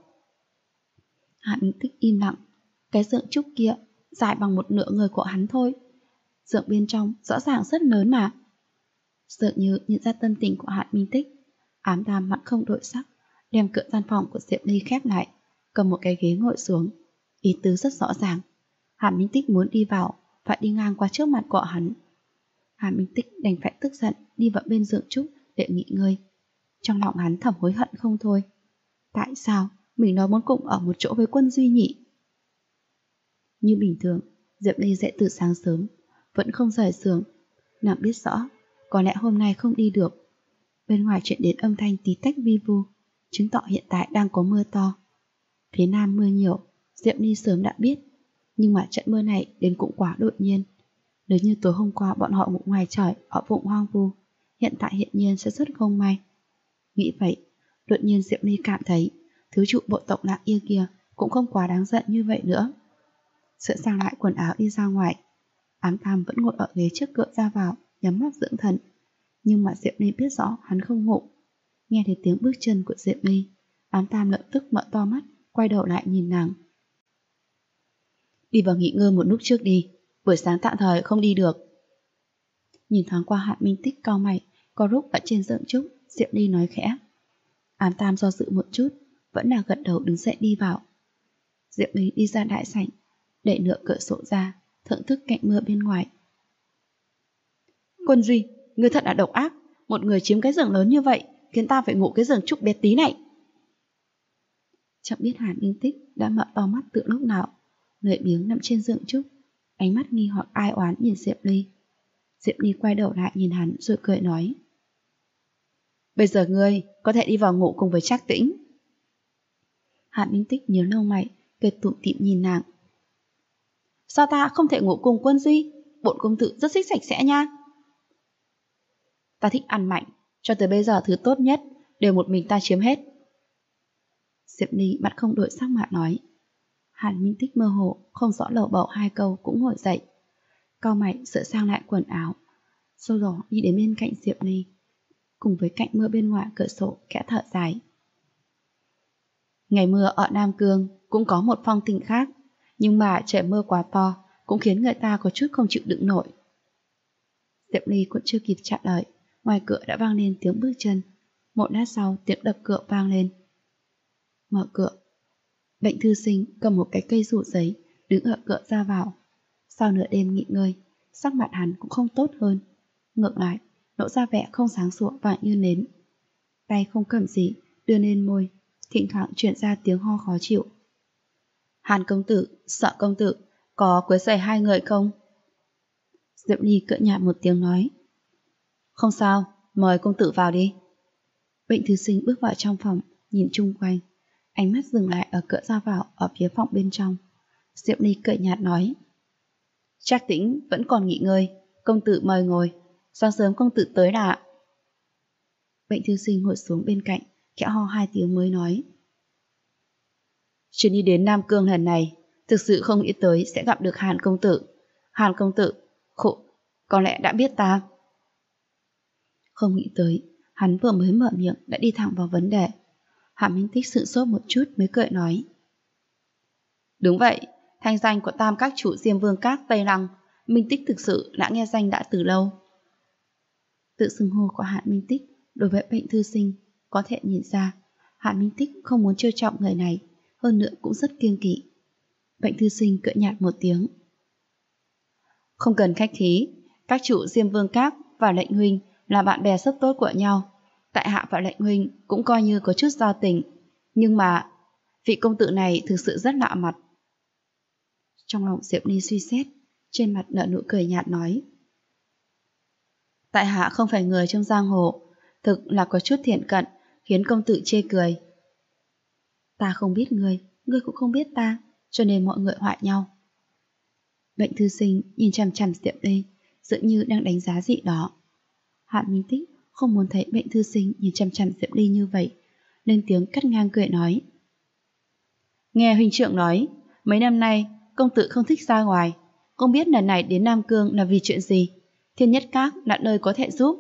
[SPEAKER 1] Hàn Minh Tích im lặng, cái giường trúc kia dài bằng một nửa người của hắn thôi. Giường bên trong rõ ràng rất lớn mà. Dường như nhận ra tâm tình của Hàn Minh Tích, Ám Tam mặt không đổi sắc, đem cửa gian phòng của Diệp Ly khép lại, cầm một cái ghế ngồi xuống. Ý tứ rất rõ ràng, Hàn Minh Tích muốn đi vào, phải đi ngang qua trước mặt của hắn. Hàn Minh Tích đành phải tức giận đi vào bên giường trúc để nghỉ ngơi. Trong lòng hắn thầm hối hận không thôi. Tại sao mình nói muốn cùng ở một chỗ với Quân Duy nhỉ? Như bình thường, Diệp Ly dậy từ sáng sớm, vẫn không rời giường. Nàng biết rõ, có lẽ hôm nay không đi được. Bên ngoài truyền đến âm thanh tí tách vi vu, chứng tỏ hiện tại đang có mưa to. Phía Nam mưa nhiều, Diệp Ly sớm đã biết, nhưng mà trận mưa này đến cũng quá đột nhiên. Nếu như tối hôm qua bọn họ ngủ ngoài trời ở vùng hoang vu, hiện tại hiển nhiên sẽ rất không may. Nghĩ vậy, đột nhiên Diệp Ly cảm thấy thứ trụ bộ tộc Lạc Yên kia cũng không quá đáng giận như vậy nữa. Sửa sang lại quần áo đi ra ngoài, Ám Tam vẫn ngồi ở ghế trước cửa ra vào, nhắm mắt dưỡng thần. Nhưng mà Diệp Ly biết rõ hắn không ngủ. Nghe thấy tiếng bước chân của Diệp Ly, Ám Tam lập tức mở to mắt, quay đầu lại nhìn nàng. Đi vào nghỉ ngơi một lúc trước đi, buổi sáng tạm thời không đi được. Nhìn thoáng qua Hàn Minh Tích cau mày, có lúc ở trên giường trúc, Diệp Ly nói khẽ. Ám Tam do dự một chút, vẫn là gật đầu đứng dậy đi vào. Diệp Ly đi ra đại sảnh, đẩy nửa cửa sổ ra, thưởng thức cạnh mưa bên ngoài. Quân Duy, ngươi thật là độc ác, một người chiếm cái giường lớn như vậy, khiến ta phải ngủ cái giường trúc bé tí này. Chẳng biết Hàn Minh Tích đã mở to mắt từ lúc nào, lười biếng nằm trên giường trúc, ánh mắt nghi hoặc ai oán nhìn Diệp Ly. Diệp Ly quay đầu lại nhìn hắn rồi cười nói. Bây giờ ngươi có thể đi vào ngủ cùng với Trác Tĩnh. Hàn Minh Tích nhớ lông mày, cười tủm tỉm nhìn nàng. Sao ta không thể ngủ cùng Quân Duy? Bổn công tử rất thích sạch sẽ nha. Ta thích ăn mạnh, cho tới bây giờ thứ tốt nhất đều một mình ta chiếm hết. Diệp Ly mặt không đổi sắc mặt nói. Hàn Minh Tích mơ hồ, không rõ lầu bầu hai câu cũng ngồi dậy. Cau mày sửa sang lại quần áo, sau đó đi đến bên cạnh Diệp Ly, cùng với cạnh mưa bên ngoài cửa sổ khẽ thở dài. Ngày mưa ở Nam Cương cũng có một phong tình khác, nhưng mà trời mưa quá to cũng khiến người ta có chút không chịu đựng nổi. Diệp Ly cũng chưa kịp trả lời, ngoài cửa đã vang lên tiếng bước chân. Một lát sau tiếng đập cửa vang lên. Mở cửa. Bệnh thư sinh cầm một cái cây rủ giấy, đứng ở cửa ra vào. Sau nửa đêm nghỉ ngơi, sắc mặt hắn cũng không tốt hơn. Ngược lại, lộ ra vẻ không sáng sủa và như nến. Tay không cầm gì, đưa lên môi, thỉnh thoảng chuyển ra tiếng ho khó chịu. Hàn công tử, Sợ công tử, có quấy rầy hai người không? Diệp Ly cỡ nhạt một tiếng nói. Không sao, mời công tử vào đi. Bệnh thư sinh bước vào trong phòng, nhìn chung quanh, ánh mắt dừng lại ở cửa ra vào ở phía phòng bên trong. Diệp Ly cỡ nhạt nói. Trác Tĩnh vẫn còn nghỉ ngơi, công tử mời ngồi, sáng sớm công tử tới đã. Bệnh thư sinh ngồi xuống bên cạnh, khẽ ho hai tiếng mới nói. Chuyến đi đến Nam Cương lần này, thực sự không nghĩ tới sẽ gặp được Hàn công tử. Hàn công tử, có lẽ đã biết ta. Không nghĩ tới, hắn vừa mới mở miệng đã đi thẳng vào vấn đề. Hàn Minh Tích sửng sốt một chút mới cười nói. Đúng vậy, thanh danh của tam các chủ Diêm Vương Các Tây Lăng, Minh Tích thực sự đã nghe danh đã từ lâu. Tự xưng hô của Hạ Minh Tích đối với Bệnh thư sinh có thể nhìn ra Hạ Minh Tích không muốn trêu chọc người này, hơn nữa cũng rất kiêng kỵ. Bệnh thư sinh cười nhạt một tiếng. Không cần khách khí, các chủ Diêm Vương Các và Lệnh huynh là bạn bè rất tốt của nhau. Tại hạ và Lệnh huynh cũng coi như có chút giao tình, nhưng mà vị công tử này thực sự rất lạ mặt. Trong lòng Diệp Ly suy xét, trên mặt nở nụ cười nhạt nói. Tại hạ không phải người trong giang hồ, thực là có chút thiện cận, khiến công tử chê cười. Ta không biết ngươi cũng không biết ta, cho nên mọi người hoại nhau. Bệnh thư sinh nhìn chằm chằm Diệp Ly, dường như đang đánh giá gì đó. Hạ Minh Tích không muốn thấy bệnh thư sinh nhìn chằm chằm Diệp Ly như vậy, lên tiếng cắt ngang cười nói. Nghe huynh trưởng nói, mấy năm nay công tử không thích ra ngoài, không biết lần này đến Nam Cương là vì chuyện gì. Thiên Nhất Các là nơi có thể giúp.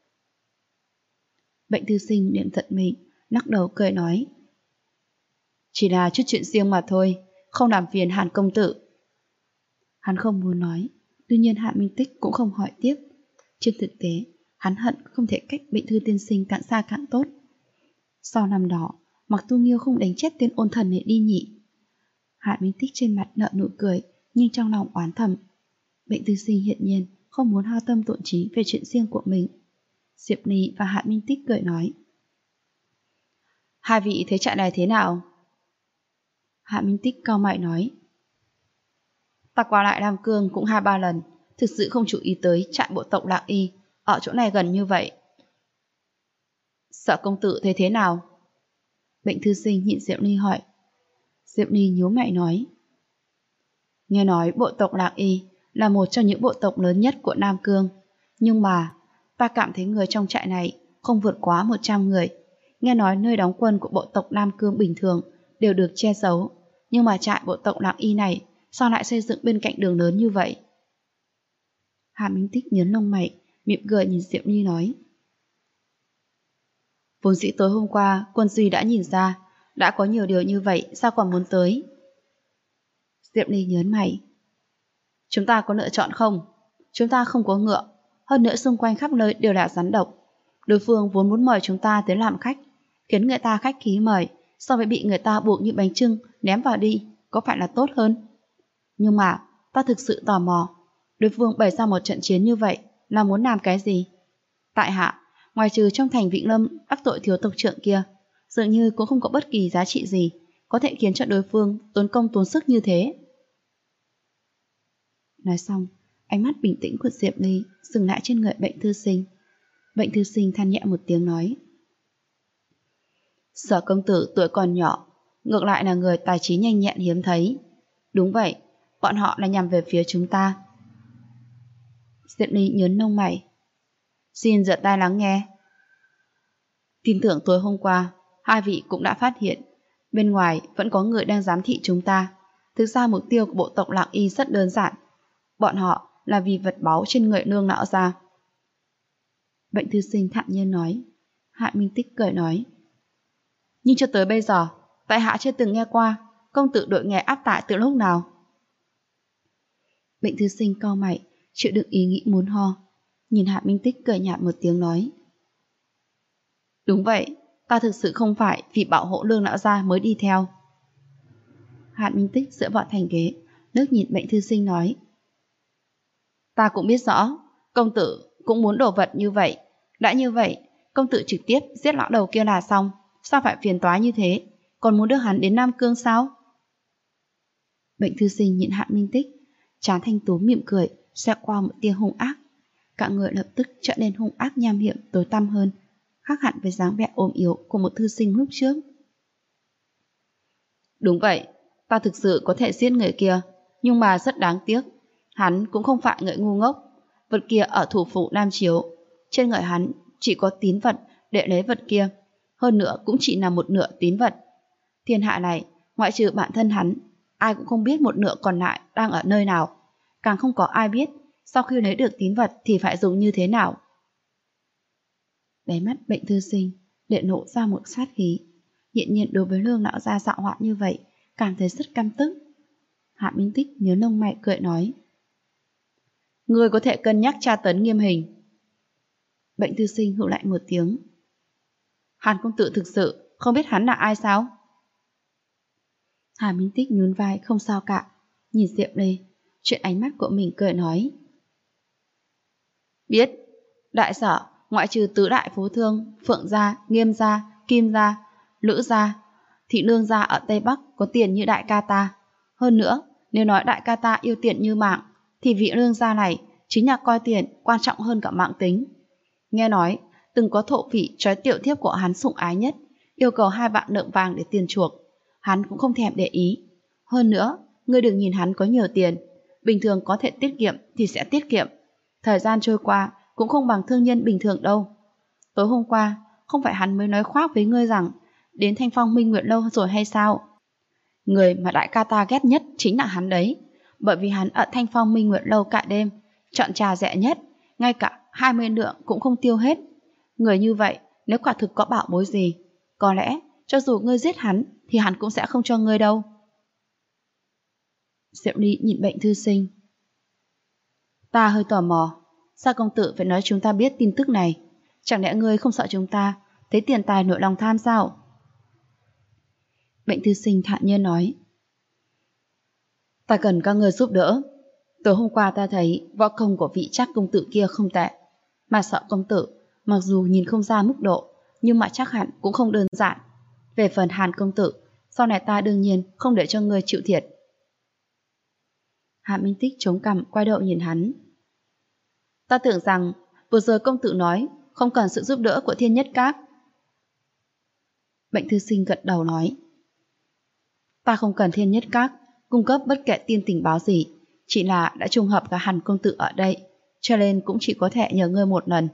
[SPEAKER 1] Bệnh thư sinh niệm giận mình, lắc đầu cười nói. Chỉ là chút chuyện riêng mà thôi, không làm phiền Hàn công tử. Hắn không muốn nói, tuy nhiên Hạ Minh Tích cũng không hỏi tiếp. Trên thực tế, hắn hận không thể cách bệnh thư tiên sinh càng xa càng tốt. Sau năm đó, Mạc Tu Nghiêu không đánh chết tên ôn thần này đi nhỉ. Hạ Minh Tích trên mặt nở nụ cười, nhưng trong lòng oán thầm. Bệnh thư sinh hiện nhiên không muốn hao tâm tổn trí về chuyện riêng của mình. Diệp Ly và Hạ Minh Tích cười nói. Hai vị thấy trại này thế nào? Hạ Minh Tích cau mày nói. Ta qua lại Nam Cương cũng 2-3 lần, thực sự không chú ý tới trại bộ tộc Lạc Y, ở chỗ này gần như vậy. Sở công tử thấy thế nào? Bệnh thư sinh nhịn Diệp Ly hỏi. Diệp Ly nhíu mày nói. Nghe nói bộ tộc Lạc Y là một trong những bộ tộc lớn nhất của Nam Cương, nhưng mà ta cảm thấy người trong trại này không vượt quá 100 người. Nghe nói nơi đóng quân của bộ tộc Nam Cương bình thường đều được che giấu, nhưng mà trại bộ tộc Lạc Y này sao lại xây dựng bên cạnh đường lớn như vậy? Hạ Minh Tích nhớn lông mày, mỉm cười nhìn Diệp Ly nói. Vốn dĩ tối hôm qua quân Duy đã nhìn ra, đã có nhiều điều như vậy sao còn muốn tới? Diệp Ly nhớn mày. Chúng ta có lựa chọn không? Chúng ta không có ngựa, hơn nữa xung quanh khắp nơi đều là rắn độc. Đối phương vốn muốn mời chúng ta tới làm khách, khiến người ta khách khí mời, so với bị người ta buộc như bánh chưng ném vào đi, có phải là tốt hơn? Nhưng mà ta thực sự tò mò, đối phương bày ra một trận chiến như vậy là muốn làm cái gì? Tại hạ, ngoài trừ trong thành Vĩnh Lâm đắc tội thiếu tộc trưởng kia, dường như cũng không có bất kỳ giá trị gì có thể khiến cho đối phương tốn công tốn sức như thế. Nói xong, ánh mắt bình tĩnh của Diệp Ly dừng lại trên người bệnh thư sinh. Bệnh thư sinh than nhẹ một tiếng nói. Sở công tử tuổi còn nhỏ, ngược lại là người tài trí nhanh nhẹn hiếm thấy. Đúng vậy, bọn họ là nhằm về phía chúng ta. Diệp Ly nhớn lông mày. Xin giơ tai lắng nghe. Tin tưởng tối hôm qua, hai vị cũng đã phát hiện, bên ngoài vẫn có người đang giám thị chúng ta. Thực ra mục tiêu của bộ tộc Lạc Y rất đơn giản. Bọn họ là vì vật báu trên người nương nọ ra. Bệnh thư sinh thản nhiên nói. Hạ Minh Tích cười nói. Nhưng cho tới bây giờ, tại hạ chưa từng nghe qua công tử đội nghề áp tải từ lúc nào. Bệnh thư sinh cau mày, chịu đựng ý nghĩ muốn ho. Nhìn Hạ Minh Tích cười nhạt một tiếng nói. Đúng vậy, ta thực sự không phải vì bảo hộ lương lão gia mới đi theo. Hạ Minh Tích dựa vào thành ghế, nước nhìn bệnh thư sinh nói. Ta cũng biết rõ, công tử cũng muốn đồ vật như vậy. Đã như vậy, công tử trực tiếp giết lão đầu kia là xong. Sao phải phiền toái như thế? Còn muốn đưa hắn đến Nam Cương sao? Bệnh thư sinh nhìn Hạ Minh Tích, trán thanh tú mỉm cười, xẹt qua một tia hung ác. Cả người lập tức trở nên hung ác nham hiểm tối tăm hơn, khác hẳn với dáng vẻ ốm yếu của một thư sinh lúc trước. Đúng vậy, ta thực sự có thể giết người kia, nhưng mà rất đáng tiếc. Hắn cũng không phải người ngu ngốc. Vật kia ở thủ phủ Nam Chiếu, trên người hắn chỉ có tín vật để lấy vật kia, hơn nữa cũng chỉ là một nửa tín vật. Thiên hạ này, ngoại trừ bản thân hắn, ai cũng không biết một nửa còn lại đang ở nơi nào, càng không có ai biết sau khi lấy được tín vật thì phải dùng như thế nào. Đáy mắt bệnh thư sinh để nộ ra một sát khí, hiện nhiên đối với lương lão gia dạo họa như vậy cảm thấy rất căm tức. Hạ Minh Tích nhớ lông mày cười nói. Ngươi có thể cân nhắc tra tấn nghiêm hình. Bệnh thư sinh hự lại một tiếng. Hàn công tử thực sự không biết hắn là ai sao? Hạ Minh Tích nhún vai không sao cả, nhìn Diệm Ly, chuyện ánh mắt của mình cười nói. Biết, đại sở, ngoại trừ tứ đại phú thương, Phượng gia, Nghiêm gia, Kim gia, Lữ gia, thị nương gia ở Tây Bắc có tiền như đại ca ta. Hơn nữa, nếu nói đại ca ta yêu tiền như mạng, thì vị nương gia này chính là coi tiền quan trọng hơn cả mạng tính. Nghe nói, từng có thổ phỉ trói tiểu thiếp của hắn sủng ái nhất, yêu cầu 2 vạn lượng vàng để tiền chuộc. Hắn cũng không thèm để ý. Hơn nữa, ngươi đừng nhìn hắn có nhiều tiền, bình thường có thể tiết kiệm thì sẽ tiết kiệm. Thời gian trôi qua cũng không bằng thương nhân bình thường đâu. Tối hôm qua, không phải hắn mới nói khoác với ngươi rằng đến Thanh Phong Minh Nguyệt Lâu rồi hay sao? Người mà đại ca ta ghét nhất chính là hắn đấy, bởi vì hắn ở Thanh Phong Minh Nguyệt Lâu cả đêm, chọn trà rẻ nhất, ngay cả 20 lượng cũng không tiêu hết. Người như vậy, nếu quả thực có bảo bối gì, có lẽ cho dù ngươi giết hắn thì hắn cũng sẽ không cho ngươi đâu. Diệm Ly nhìn bệnh thư sinh. Ta hơi tò mò, sao công tử phải nói chúng ta biết tin tức này? Chẳng lẽ ngươi không sợ chúng ta thấy tiền tài nổi lòng tham sao? Bệnh thư sinh thản nhiên nói. Ta cần các ngươi giúp đỡ. Tối hôm qua ta thấy võ công của vị Trác công tử kia không tệ, mà sợ công tử mặc dù nhìn không ra mức độ, nhưng mà chắc hẳn cũng không đơn giản. Về phần Hàn công tử, sau này ta đương nhiên không để cho ngươi chịu thiệt. Hạ Minh Tích chống cằm quay đầu nhìn hắn. Ta tưởng rằng vừa rồi công tử nói không cần sự giúp đỡ của Thiên Nhất Các. Bệnh thư sinh gật đầu nói. Ta không cần Thiên Nhất Các cung cấp bất kể tin tình báo gì, chỉ là đã trùng hợp cả Hàn công tử ở đây, cho nên cũng chỉ có thể nhờ ngươi một lần.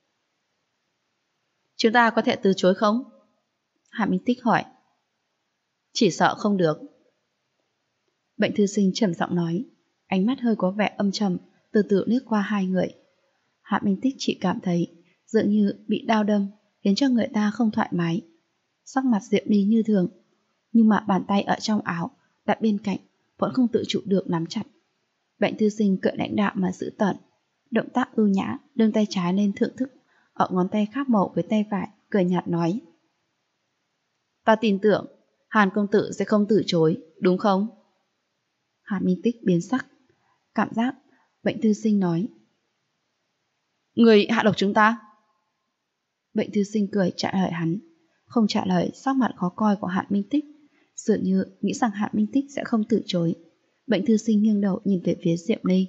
[SPEAKER 1] Chúng ta có thể từ chối không? Hạ Minh Tích hỏi. Chỉ sợ không được. Bệnh thư sinh trầm giọng nói, ánh mắt hơi có vẻ âm trầm, từ từ liếc qua hai người. Hạ Minh Tích chỉ cảm thấy dường như bị đao đâm, khiến cho người ta không thoải mái. Sắc mặt Diệm Ly như thường, nhưng mà bàn tay ở trong áo đặt bên cạnh vẫn không tự chủ được nắm chặt. Bệnh thư sinh cười lãnh đạo mà giữ tợn, động tác ưu nhã, đưa tay trái lên thưởng thức ở ngón tay khác màu với tay phải, cười nhạt nói. Ta tin tưởng Hàn công tử sẽ không từ chối, đúng không? Hạ Minh Tích biến sắc, cảm giác bệnh thư sinh nói. Người hạ độc chúng ta? Bệnh thư sinh cười trả lời hắn, không trả lời sắc mặt khó coi của Hạ Minh Tích, dường như nghĩ rằng Hạ Minh Tích sẽ không từ chối. Bệnh thư sinh nghiêng đầu nhìn về phía Diệm Ly.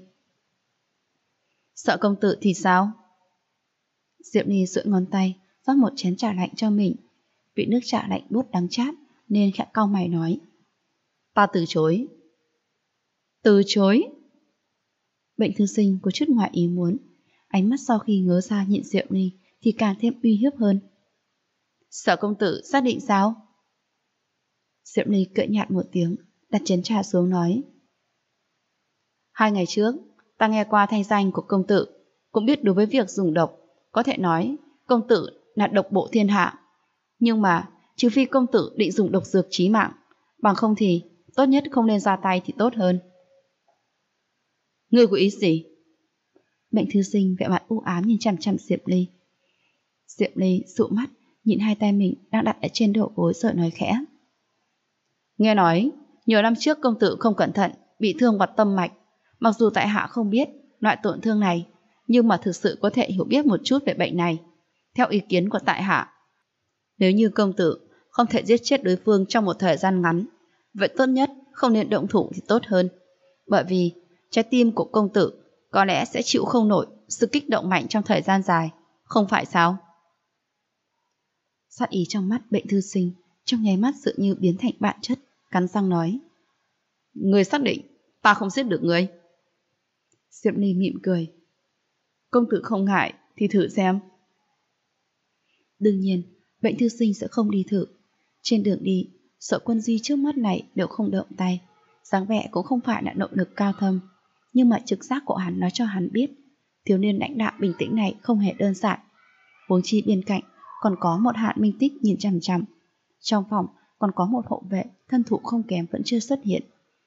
[SPEAKER 1] Sợ công tử thì sao? Diệm Ly duỗi ngón tay rót một chén trà lạnh cho mình. Vị nước trà lạnh buốt đắng chát nên khẽ cau mày nói. Ta từ chối. Từ chối? Bệnh thư sinh có chút ngoài ý muốn, ánh mắt sau khi ngớ ra nhìn Diệm Ly thì càng thêm uy hiếp hơn. Sợ công tử xác định sao? Diệm Ly cười nhạt một tiếng, đặt chén trà xuống nói. 2 ngày trước, ta nghe qua thanh danh của công tử, cũng biết đối với việc dùng độc, có thể nói công tử là độc bộ thiên hạ. Nhưng mà, trừ phi công tử định dùng độc dược chí mạng, bằng không thì tốt nhất không nên ra tay thì tốt hơn. Ngươi có ý gì? Bệnh thư sinh vẻ mặt u ám nhìn chằm chằm Diệm Ly. Diệm Ly dụ mắt nhìn hai tay mình đang đặt ở trên đầu gối rồi nói khẽ. Nghe nói, nhiều năm trước công tử không cẩn thận bị thương vào tâm mạch. Mặc dù tại hạ không biết loại tổn thương này, nhưng mà thực sự có thể hiểu biết một chút về bệnh này. Theo ý kiến của tại hạ, nếu như công tử không thể giết chết đối phương trong một thời gian ngắn, vậy tốt nhất không nên động thủ thì tốt hơn. Bởi vì trái tim của công tử có lẽ sẽ chịu không nổi sự kích động mạnh trong thời gian dài, không phải sao? Sát ý trong mắt bệnh thư sinh trong nháy mắt dường như biến thành bản chất, cắn răng nói. Ngươi xác định ta không giết được ngươi? Diệm Ly mỉm cười. Công tử không ngại thì thử xem. Đương nhiên, bệnh thư sinh sẽ không đi thử. Trên đường đi, Sở Quân Di trước mắt này đều không động tay, dáng vẻ cũng không phải là nội lực cao thâm, nhưng mà trực giác của hắn nói cho hắn biết, thiếu niên lãnh đạo bình tĩnh này không hề đơn giản. Huống chi bên cạnh còn có một Hạ Minh Tích nhìn chằm chằm. Trong phòng còn có một hộ vệ thân thủ không kém vẫn chưa xuất hiện.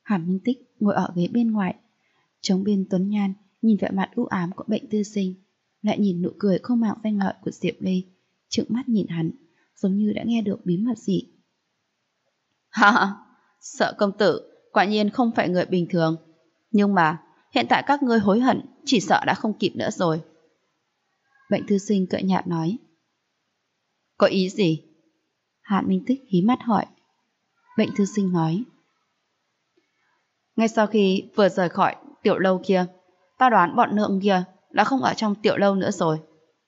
[SPEAKER 1] Hàn Minh Tích ngồi ở ghế bên ngoài, chống bên Tuấn Nhan, nhìn vẻ mặt u ám của Bệnh Tư Sinh, lại nhìn nụ cười không màng danh lợi của Diệp Ly, trợn mắt nhìn hắn, giống như đã nghe được bí mật gì. Ha, Sợ công tử quả nhiên không phải người bình thường, nhưng mà hiện tại các ngươi hối hận chỉ sợ đã không kịp nữa rồi. Bệnh Tư Sinh cợt nhạt nói. Có ý gì? Hàn Minh Tích hí mắt hỏi. Bệnh Tư Sinh nói. Ngay sau khi vừa rời khỏi tiểu lâu kia, ta đoán bọn nượng kia đã không ở trong tiểu lâu nữa rồi.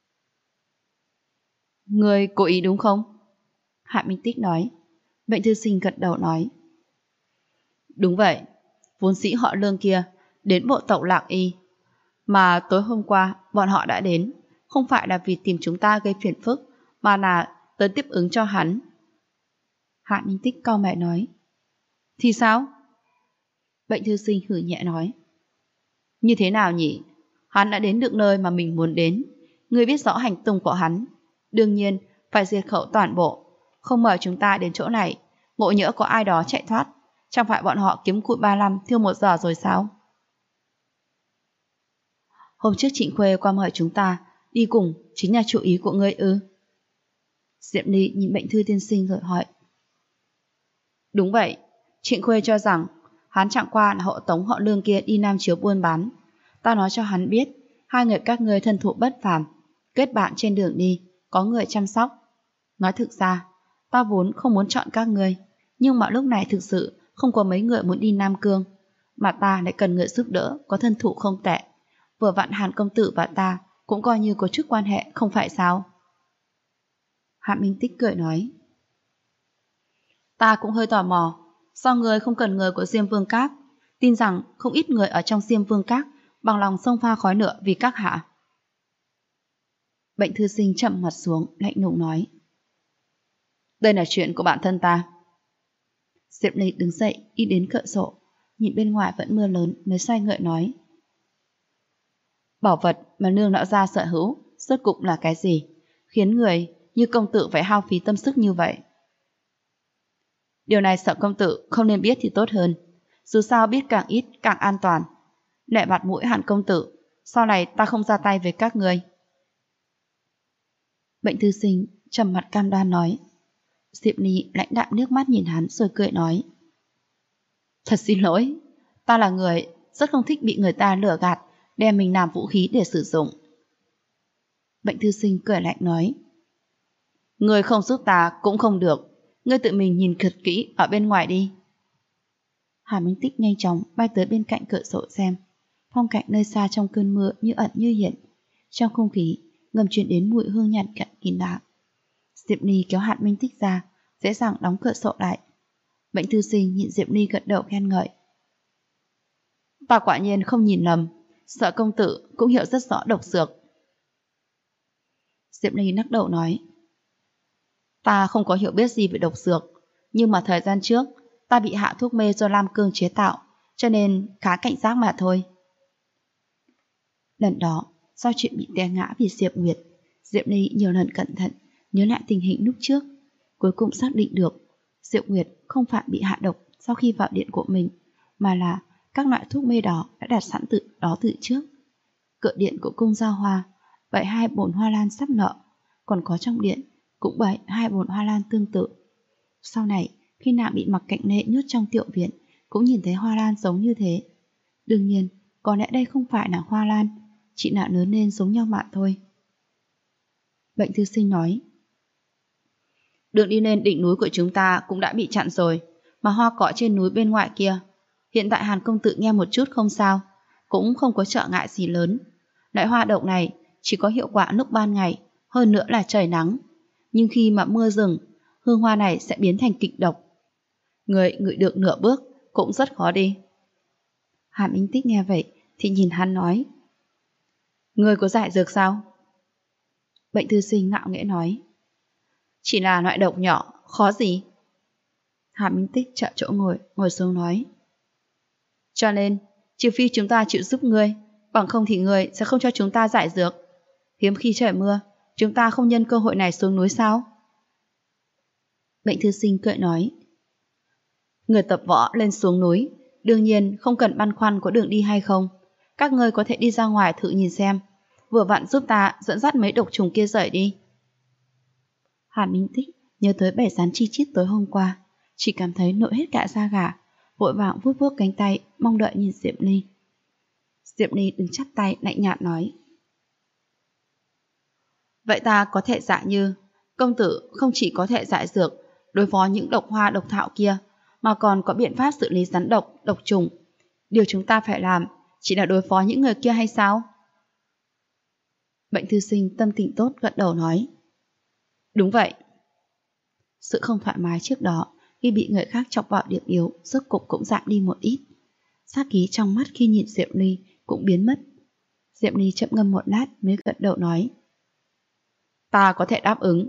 [SPEAKER 1] Ngươi cố ý đúng không? Hạ Minh Tích nói. Bệnh Tư Sinh gật đầu nói. Đúng vậy, vốn dĩ họ Lương kia đến bộ tộc Lạc Y, mà tối hôm qua bọn họ đã đến, không phải là vì tìm chúng ta gây phiền phức, mà là tới tiếp ứng cho hắn. Hạ Minh Tích cau mày nói. Thì sao? Bệnh Tư Sinh hử nhẹ nói. Như thế nào nhỉ? Hắn đã đến được nơi mà mình muốn đến. Ngươi biết rõ hành tung của hắn, đương nhiên phải diệt khẩu toàn bộ. Không mời chúng ta đến chỗ này, ngộ nhỡ có ai đó chạy thoát, chẳng phải bọn họ kiếm cụi 35 thiêu 1 giờ rồi sao? Hôm trước Trịnh Khuê qua mời chúng ta đi cùng chính là chủ ý của ngươi ư? Diệm Ly nhìn Bệnh Thư tiên sinh rồi hỏi. Đúng vậy, Trịnh Khuê cho rằng hắn chẳng qua là hộ tống họ Lương kia đi Nam Chiếu buôn bán. Ta nói cho hắn biết, hai người các ngươi thân thụ bất phàm, kết bạn trên đường đi, có người chăm sóc. Nói thực ra, ta vốn không muốn chọn các ngươi, nhưng mà lúc này thực sự không có mấy người muốn đi Nam Cương, mà ta lại cần người giúp đỡ có thân thụ không tệ. Vừa vặn Hàn công tử và ta cũng coi như có chút quan hệ, không phải sao? Hạ Minh Tích cười nói. Ta cũng hơi tò mò, sao người không cần người của Diêm Vương Các? Tin rằng không ít người ở trong Diêm Vương Các bằng lòng xông pha khói lửa vì các hạ. Bệnh Thư Sinh chậm mặt xuống, lạnh lùng nói. Đây là chuyện của bản thân ta. Diệp Ly đứng dậy, đi đến cửa sổ, nhìn bên ngoài vẫn mưa lớn mới xoay người nói. Bảo vật mà nương lão gia sở hữu, rốt cục là cái gì, khiến người như công tử phải hao phí tâm sức như vậy? Điều này sợ công tử không nên biết thì tốt hơn, dù sao biết càng ít càng an toàn. Nể mặt mũi Hàn công tử, sau này ta không ra tay với các ngươi. Bệnh Thư Sinh trầm mặt cam đoan nói. Diệp Ly lãnh đạm nước mắt nhìn hắn rồi cười nói. Thật xin lỗi, ta là người rất không thích bị người ta lừa gạt, đem mình làm vũ khí để sử dụng. Bệnh Thư Sinh cười lạnh nói. Ngươi không giúp ta cũng không được, ngươi tự mình nhìn thật kỹ ở bên ngoài đi. Hà Minh Tích nhanh chóng bay tới bên cạnh cửa sổ xem. Phong cảnh nơi xa trong cơn mưa như ẩn như hiện, trong không khí ngầm truyền đến mùi hương nhàn cạn kín đá. Diệp Ly kéo Hàn Minh Tích ra, dễ dàng đóng cửa sổ lại. Bệnh Thư Sinh nhìn Diệp Ly gật đầu khen ngợi. Ta quả nhiên không nhìn lầm, sợ công tử cũng hiểu rất rõ độc dược. Diệp Ly lắc đầu nói. Ta không có hiểu biết gì về độc dược, nhưng mà thời gian trước ta bị hạ thuốc mê do Lam Cương chế tạo, cho nên khá cảnh giác mà thôi. Lần đó, do chuyện bị té ngã vì Diệp Nguyệt, Diệp Ly nhiều lần cẩn thận nhớ lại tình hình lúc trước, cuối cùng xác định được Diệp Nguyệt không phải bị hạ độc sau khi vào điện của mình, mà là các loại thuốc mê đó đã đặt sẵn từ trước. Cửa điện của cung Giao Hoa bày 2 bồn hoa lan sắp nở, còn có trong điện cũng bày 2 bồn hoa lan tương tự. Sau này, khi nàng bị Mặc Cạnh Lệ nhốt trong tiểu viện, cũng nhìn thấy hoa lan giống như thế. Đương nhiên, có lẽ đây không phải là hoa lan, chỉ là lớn lên giống nhau mà thôi. Bệnh Thư Sinh nói. Đường đi lên đỉnh núi của chúng ta cũng đã bị chặn rồi, mà hoa cỏ trên núi bên ngoài kia, hiện tại Hàn công tử nghe một chút không sao, cũng không có trở ngại gì lớn. Loại hoa độc này chỉ có hiệu quả lúc ban ngày, hơn nữa là trời nắng, nhưng khi mà mưa dừng, hương hoa này sẽ biến thành kịch độc. Người ngửi được nửa bước cũng rất khó đi. Hàn Minh Tích nghe vậy thì nhìn hắn nói. Người có giải dược sao? Bệnh Thư Sinh ngạo nghễ nói. Chỉ là loại độc nhỏ, khó gì? Hàn Minh Tích chọn chỗ ngồi xuống nói. Cho nên, trừ phi chúng ta chịu giúp ngươi, bằng không thì ngươi sẽ không cho chúng ta giải dược. Hiếm khi trời mưa, chúng ta không nhân cơ hội này xuống núi sao? Bệnh Thư Sinh cười nói. Người tập võ lên xuống núi, Đương nhiên không cần băn khoăn có đường đi hay không. Các ngươi có thể đi ra ngoài thử nhìn xem. Vừa vặn giúp ta dẫn dắt mấy độc trùng kia rời đi. Hàn Minh Tích nhớ tới bẻ rắn chi chít tối hôm qua, chỉ cảm thấy nổi hết cả da gà, vội vàng vuốt vuốt cánh tay, mong đợi nhìn Diệp Ly. Diệp Ly đứng chắp tay lạnh nhạt nói: Vậy ta có thể dạy như công tử không chỉ có thể dạy dược đối phó những độc hoa độc thảo kia, mà còn có biện pháp xử lý rắn độc, độc trùng. Điều chúng ta phải làm chỉ là đối phó những người kia hay sao? Bệnh thư sinh tâm tình tốt gật đầu nói: Đúng vậy. Sự không thoải mái trước đó khi bị người khác chọc vào điểm yếu rốt cục cũng giảm đi một ít. Sát khí trong mắt khi nhìn Diệp Ly cũng biến mất. Diệp Ly chậm ngâm một lát mới gật đầu nói: Ta có thể đáp ứng.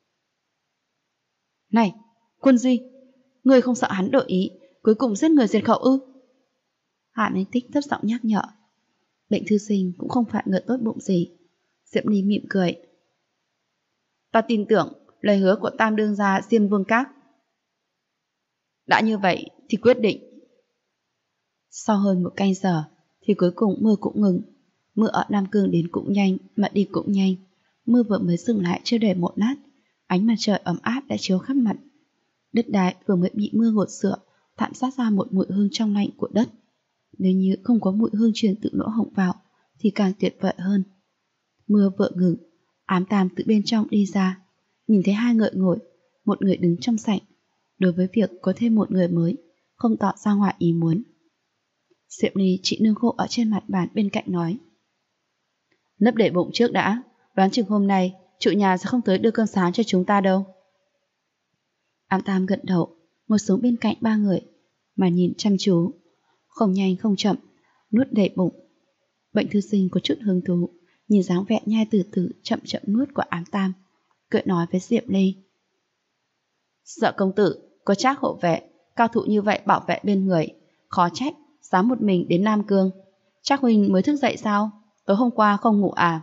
[SPEAKER 1] Này, Quân Duy, ngươi không sợ hắn đổi ý, cuối cùng giết người diệt khẩu ư? Hạ Minh Tích thấp giọng nhắc nhở. Bệnh thư sinh cũng không phải người tốt bụng gì. Diệp Ly mỉm cười: Ta tin tưởng lời hứa của Tam đương gia Diêm Vương Các. Đã như vậy thì quyết định. Sau hơn một canh giờ thì cuối cùng mưa cũng ngừng. Mưa ở Nam Cương đến cũng nhanh mà đi cũng nhanh. Mưa vừa mới dừng lại chưa đầy một lát, ánh mặt trời ấm áp đã chiếu khắp mặt. Đất đai vừa mới bị mưa gột rửa, tản sát ra một mùi hương trong lành của đất. Nếu như không có mùi hương truyền từ lỗ hổng vào thì càng tuyệt vời hơn. Mưa vừa ngừng, Ám Tam từ bên trong đi ra, nhìn thấy hai người ngồi, một người đứng trong sảnh. Đối với việc có thêm một người mới, không tỏ ra ngoài ý muốn. Diệp Ly chỉ nương khô ở trên mặt bàn bên cạnh nói: Nấp để bụng trước đã, đoán chừng hôm nay chủ nhà sẽ không tới đưa cơm sáng cho chúng ta đâu. Ám Tam gật đầu, ngồi xuống bên cạnh ba người, mà nhìn chăm chú, không nhanh không chậm, nuốt đầy bụng. Bệnh thư sinh có chút hứng thú, nhìn dáng vẻ nhai từ từ chậm chậm nuốt của Ám Tam, cười nói với Diệp Ly: Sợ công tử có Trác hộ vệ, cao thủ như vậy bảo vệ bên người, khó trách dám một mình đến Nam Cương. Trác huynh mới thức dậy sao? Tối hôm qua không ngủ à?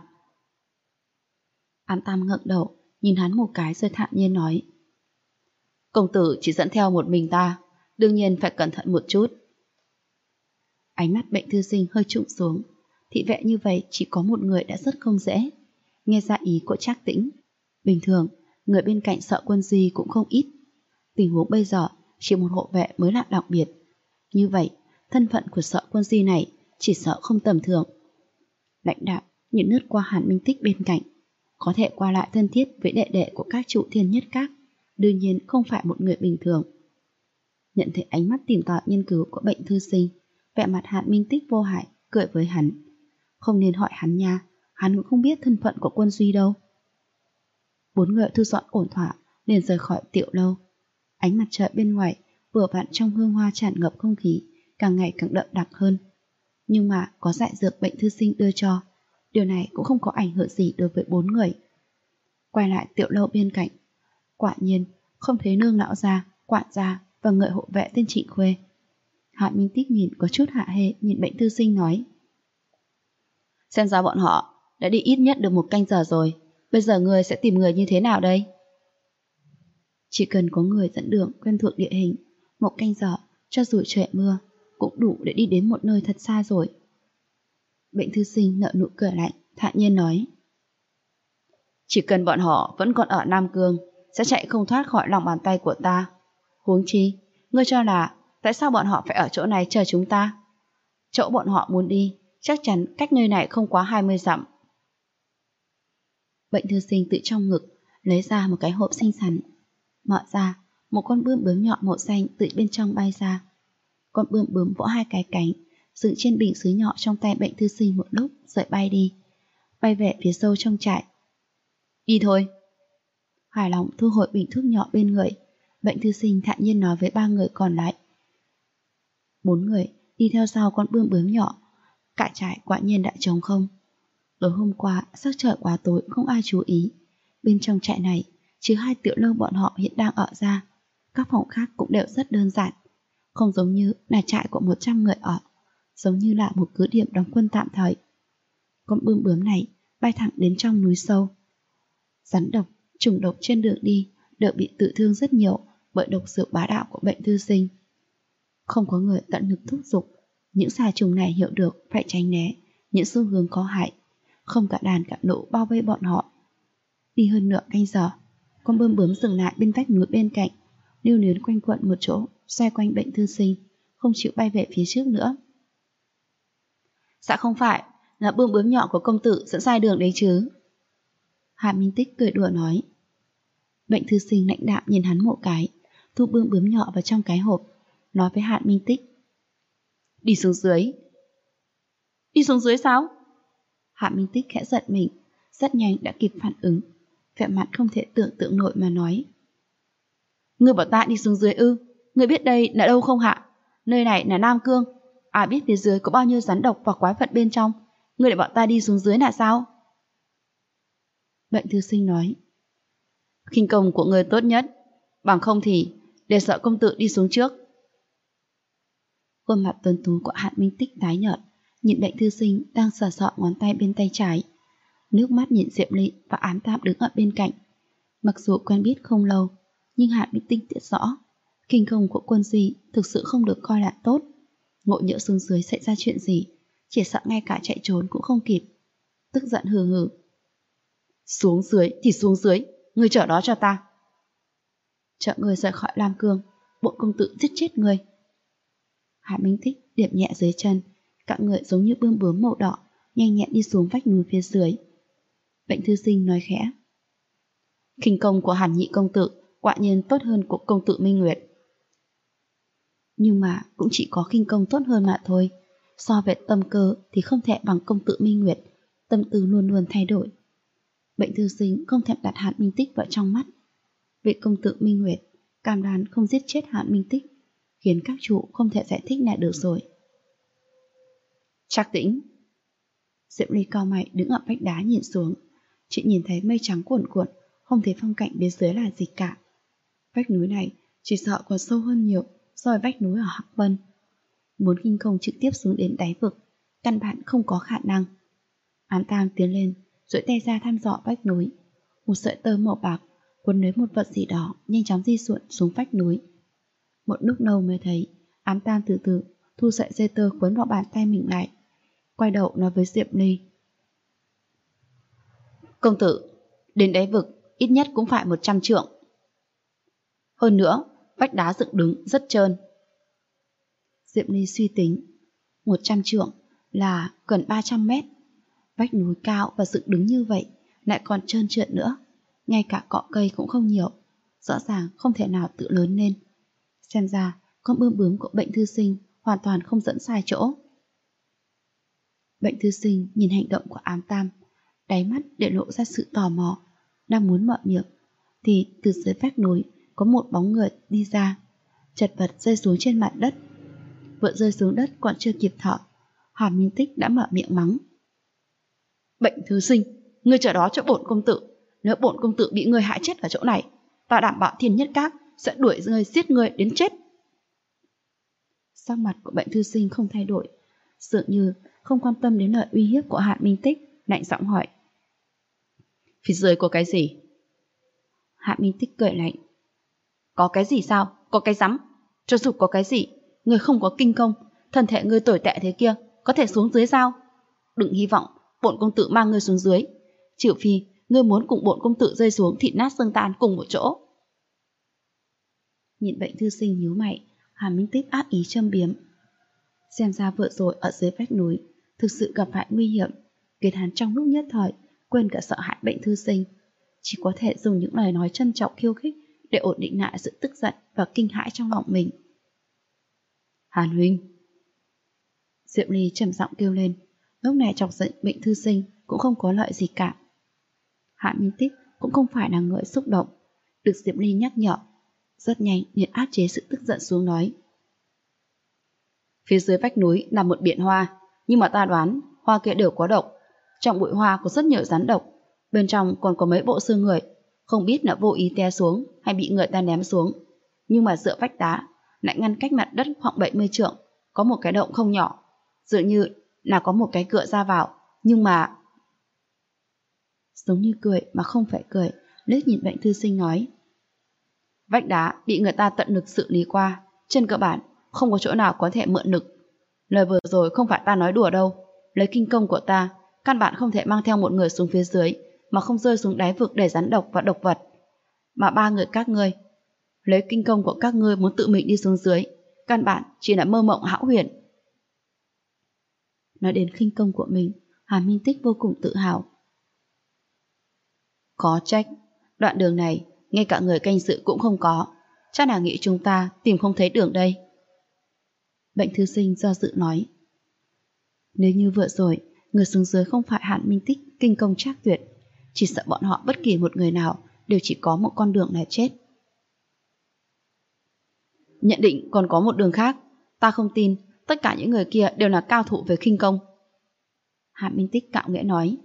[SPEAKER 1] Ám Tam ngẩng đầu, nhìn hắn một cái rồi thản nhiên nói: Công tử chỉ dẫn theo một mình ta, đương nhiên phải cẩn thận một chút. Ánh mắt bệnh thư sinh hơi trũng xuống, thị vệ như vậy chỉ có một người đã rất không dễ. Nghe ra ý của Trác Tĩnh, bình thường người bên cạnh Sợ Quân Duy cũng không ít. Tình huống bây giờ chỉ một hộ vệ mới là đặc biệt. Như vậy, thân phận của Sợ Quân Duy này chỉ sợ không tầm thường. Lãnh đạo nhìn lướt qua Hàn Minh Tích bên cạnh, có thể qua lại thân thiết với đệ đệ của các trụ Thiên Nhất Các, đương nhiên không phải một người bình thường. Nhận thấy ánh mắt tìm tòi nghiên cứu của bệnh thư sinh, vẻ mặt Hàn Minh Tích vô hại, cười với hắn: Không nên hỏi hắn nha, hắn cũng không biết thân phận của Quân Duy đâu. Bốn người thu dọn ổn thỏa liền rời khỏi tiểu lâu. Ánh mặt trời bên ngoài vừa vặn trong hương hoa tràn ngập không khí, càng ngày càng đậm đặc hơn. Nhưng mà có giải dược bệnh thư sinh đưa cho, điều này cũng không có ảnh hưởng gì đối với bốn người. Quay lại tiểu lâu bên cạnh, quả nhiên không thấy nương lão gia, quản gia và người hộ vệ tên Trịnh Khuê. Hạ Minh Tích nhìn có chút hạ hê, nhìn bệnh thư sinh nói: Xem ra bọn họ đã đi ít nhất được một canh giờ rồi, bây giờ người sẽ tìm người như thế nào đây? Chỉ cần có người dẫn đường quen thuộc địa hình, một canh giờ cho dù trời mưa cũng đủ để đi đến một nơi thật xa rồi. Bệnh thư sinh nở nụ cười lạnh, thản nhiên nói: Chỉ cần bọn họ vẫn còn ở Nam Cương, sẽ chạy không thoát khỏi lòng bàn tay của ta. Huống chi, ngươi cho là tại sao bọn họ phải ở chỗ này chờ chúng ta? Chỗ bọn họ muốn đi chắc chắn cách nơi này không quá 20 dặm. Bệnh thư sinh tự trong ngực lấy ra một cái hộp xinh xắn, mở ra, một con bươm bướm nhọn màu xanh từ bên trong bay ra. Con bươm bướm vỗ hai cái cánh, dựng trên bình sứ nhỏ trong tay bệnh thư sinh một lúc rồi bay đi, bay về phía sâu trong trại. Đi thôi. Hài lòng thu hồi bình thuốc nhỏ bên người, bệnh thư sinh thản nhiên nói với ba người còn lại. Bốn người đi theo sau con bươm bướm nhỏ. Cả trại quả nhiên đã trống không. Tối hôm qua sắc trời quá tối không ai chú ý. Bên trong trại này chứ hai tiểu lâu bọn họ hiện đang ở ra, các phòng khác cũng đều rất đơn giản, không giống như là trại của 100 người ở, giống như là một cứ điểm đóng quân tạm thời. Con bươm bướm này bay thẳng đến trong núi sâu. Rắn độc, trùng độc trên đường đi đều bị tự thương rất nhiều bởi độc dược bá đạo của bệnh thư sinh. Không có người tận lực thúc giục. Những xà trùng này hiểu được phải tránh né những xu hướng có hại. Không cả đàn cả lũ bao vây bọn họ. Đi hơn nửa canh giờ, con bướm bướm dừng lại bên vách núi bên cạnh, lưu luyến quanh quẩn một chỗ, xoay quanh bệnh thư sinh, không chịu bay về phía trước nữa. Dạ không phải, là bướm bướm nhỏ của công tử dẫn sai đường đấy chứ. Hạ Minh Tích cười đùa nói. Bệnh thư sinh lãnh đạm nhìn hắn một cái, thu bướm bướm nhỏ vào trong cái hộp, nói với Hạ Minh Tích. Đi xuống dưới. Đi xuống dưới sao? Hạ Minh Tích khẽ giật mình, rất nhanh đã kịp phản ứng, vẻ mặt không thể tưởng tượng nổi mà nói. Ngươi bảo ta đi xuống dưới ư? Ngươi biết đây là đâu không hạ? Nơi này là Nam Cương, ai biết phía dưới có bao nhiêu rắn độc và quái vật bên trong. Ngươi lại bảo ta đi xuống dưới là sao? Bệnh thư sinh nói. Khinh công của ngươi tốt nhất, bằng không thì để sợ công tử đi xuống trước. Khuôn mặt tuấn tú của Hạ Minh Tích tái nhợt, nhìn bệnh thư sinh đang sờ sọ ngón tay bên tay trái. Nước mắt nhìn Diệm Ly và Ám Tam đứng ở bên cạnh. Mặc dù quen biết không lâu, nhưng Hạ Minh Tích biết rõ kinh công của Quân Duy thực sự không được coi là tốt. Ngộ nhỡ xuống dưới xảy ra chuyện gì, chỉ sợ ngay cả chạy trốn cũng không kịp. Tức giận hừ hừ. Xuống dưới thì xuống dưới, ngươi chở đó cho ta. Chợ người rời khỏi Lam Cương, bọn công tử giết chết người. Hạ Minh Tích điểm nhẹ dưới chân, cả người giống như bướm bướm màu đỏ, nhanh nhẹn đi xuống vách núi phía dưới. Bệnh thư sinh nói khẽ. Khinh công của Hàn Nhị công tử quả nhiên tốt hơn của công tử Minh Nguyệt. Nhưng mà cũng chỉ có khinh công tốt hơn mà thôi. So về tâm cơ thì không thể bằng công tử Minh Nguyệt, tâm tư luôn luôn thay đổi. Bệnh thư sinh không thèm đặt Hàn Minh Tích vào trong mắt. Vị công tử Minh Nguyệt cam đoan không giết chết Hàn Minh Tích, khiến các chủ không thể giải thích lại được rồi. Trác Tĩnh. Diệm Ly cao mày đứng ở vách đá nhìn xuống, chị nhìn thấy mây trắng cuồn cuộn, không thấy phong cảnh bên dưới là gì cả. Vách núi này chỉ sợ còn sâu hơn nhiều so với vách núi ở Hắc Vân. Muốn khinh công trực tiếp xuống đến đáy vực, căn bản không có khả năng. Ám Tam tiến lên, duỗi tay ra thăm dò vách núi. Một sợi tơ màu bạc quấn lấy một vật gì đó nhanh chóng di xuộn xuống vách núi. Một lúc lâu mới thấy Ám Tam từ từ thu sợi dây tơ quấn vào bàn tay mình lại, quay đầu nói với Diệm Ly. Công tử, đến đáy vực ít nhất cũng phải 100 trượng. Hơn nữa, vách đá dựng đứng rất trơn. Diệm Ly suy tính, 100 trượng là gần 300 mét. Vách núi cao và dựng đứng như vậy, lại còn trơn trượt nữa, ngay cả cọ cây cũng không nhiều, rõ ràng không thể nào tự lớn lên. Xem ra con bướm bướm của bệnh thư sinh hoàn toàn không dẫn sai chỗ. Bệnh thư sinh nhìn hành động của Ám Tam, đáy mắt để lộ ra sự tò mò, đang muốn mở miệng thì từ dưới vách núi có một bóng người đi ra, chật vật rơi xuống trên mặt đất. Vừa rơi xuống đất còn chưa kịp thở, Hà Minh Tích đã mở miệng mắng. Bệnh thư sinh, ngươi chờ đó cho bổn công tử. Nếu bổn công tử bị ngươi hại chết ở chỗ này, ta đảm bảo Thiên Nhất Các sẽ đuổi ngươi giết ngươi đến chết. Sắc mặt của bệnh thư sinh không thay đổi, dường như không quan tâm đến lời uy hiếp của Hạ Minh Tích, lạnh giọng hỏi. Phía dưới có cái gì? Hạ Minh Tích cười lạnh. Có cái gì sao? Có cái rắm. Cho dù có cái gì, ngươi không có kinh công, thân thể ngươi tồi tệ thế kia, có thể xuống dưới sao? Đừng hy vọng bổn công tử mang ngươi xuống dưới, trừ phi ngươi muốn cùng bổn công tử rơi xuống thịt nát xương tan cùng một chỗ. Nhìn bệnh thư sinh nhíu mày, Hà Minh Tích ác ý châm biếm. Xem ra vừa rồi ở dưới vách núi thực sự gặp phải nguy hiểm, khiến hắn trong lúc nhất thời quên cả sợ hãi bệnh thư sinh, chỉ có thể dùng những lời nói trân trọng khiêu khích để ổn định lại sự tức giận và kinh hãi trong lòng mình. Hàn huynh. Diệm Ly trầm giọng kêu lên, lúc này chọc giận bệnh thư sinh cũng không có lợi gì cả. Hạ Minh Tích cũng không phải là người xúc động, được Diệm Ly nhắc nhở, rất nhanh liền áp chế sự tức giận xuống nói. Phía dưới vách núi là một biển hoa, nhưng mà ta đoán hoa kia đều có độc. Trong bụi hoa có rất nhiều rắn độc, bên trong còn có mấy bộ xương người, không biết là vô ý té xuống hay bị người ta ném xuống. Nhưng mà dựa vách đá lại ngăn cách mặt đất khoảng 70 trượng, có một cái động không nhỏ, dường như là có một cái cửa ra vào, nhưng mà... Giống như cười mà không phải cười, liếc nhìn bệnh thư sinh nói. Vách đá bị người ta tận lực xử lý qua, trên cơ bản không có chỗ nào có thể mượn lực. Lời vừa rồi không phải ta nói đùa đâu. Lấy kinh công của ta, căn bản không thể mang theo một người xuống phía dưới mà không rơi xuống đáy vực để rắn độc và độc vật. Mà 3 người các ngươi, lấy kinh công của các ngươi muốn tự mình đi xuống dưới, căn bản chỉ là mơ mộng hão huyền. Nói đến khinh công của mình, Hàn Minh Tích vô cùng tự hào. Có trách, đoạn đường này ngay cả người canh giữ cũng không có, chắc là nghĩ chúng ta tìm không thấy đường đây. Bệnh thư sinh do dự nói. Nếu như vừa rồi người xuống dưới không phải Hàn Minh Tích kinh công trác tuyệt, chỉ sợ bọn họ bất kỳ một người nào đều chỉ có một con đường là chết. Nhận định còn có một đường khác, ta không tin tất cả những người kia đều là cao thủ về khinh công. Hàn Minh Tích cạo nghĩa nói.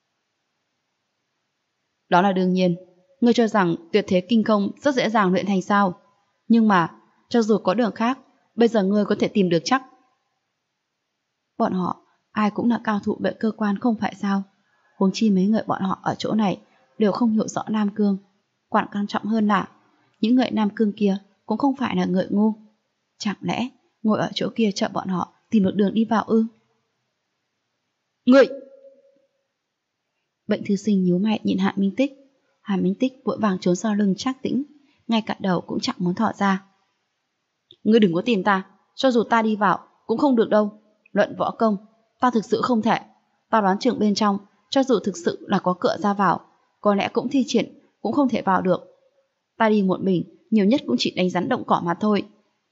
[SPEAKER 1] Đó là đương nhiên, ngươi cho rằng tuyệt thế kinh công rất dễ dàng luyện thành sao? Nhưng mà, cho dù có đường khác, bây giờ ngươi có thể tìm được chắc. Bọn họ, ai cũng là cao thủ về cơ quan không phải sao? Huống chi mấy người bọn họ ở chỗ này đều không hiểu rõ Nam Cương. Quan trọng hơn là, những người Nam Cương kia cũng không phải là người ngu. Chẳng lẽ ngồi ở chỗ kia chờ bọn họ tìm được đường đi vào ư? Ngươi! Bệnh thư sinh nhíu mày nhìn Hàn Minh Tích. Hàn Minh Tích vội vàng trốn sau lưng Trác Tĩnh, ngay cả đầu cũng chẳng muốn thỏ ra. Ngươi đừng có tìm ta, cho dù ta đi vào cũng không được đâu. Luận võ công, ta thực sự không thể. Ta đoán chừng bên trong, cho dù thực sự là có cửa ra vào, có lẽ cũng thi triển, cũng không thể vào được. Ta đi một mình, nhiều nhất cũng chỉ đánh rắn động cỏ mà thôi.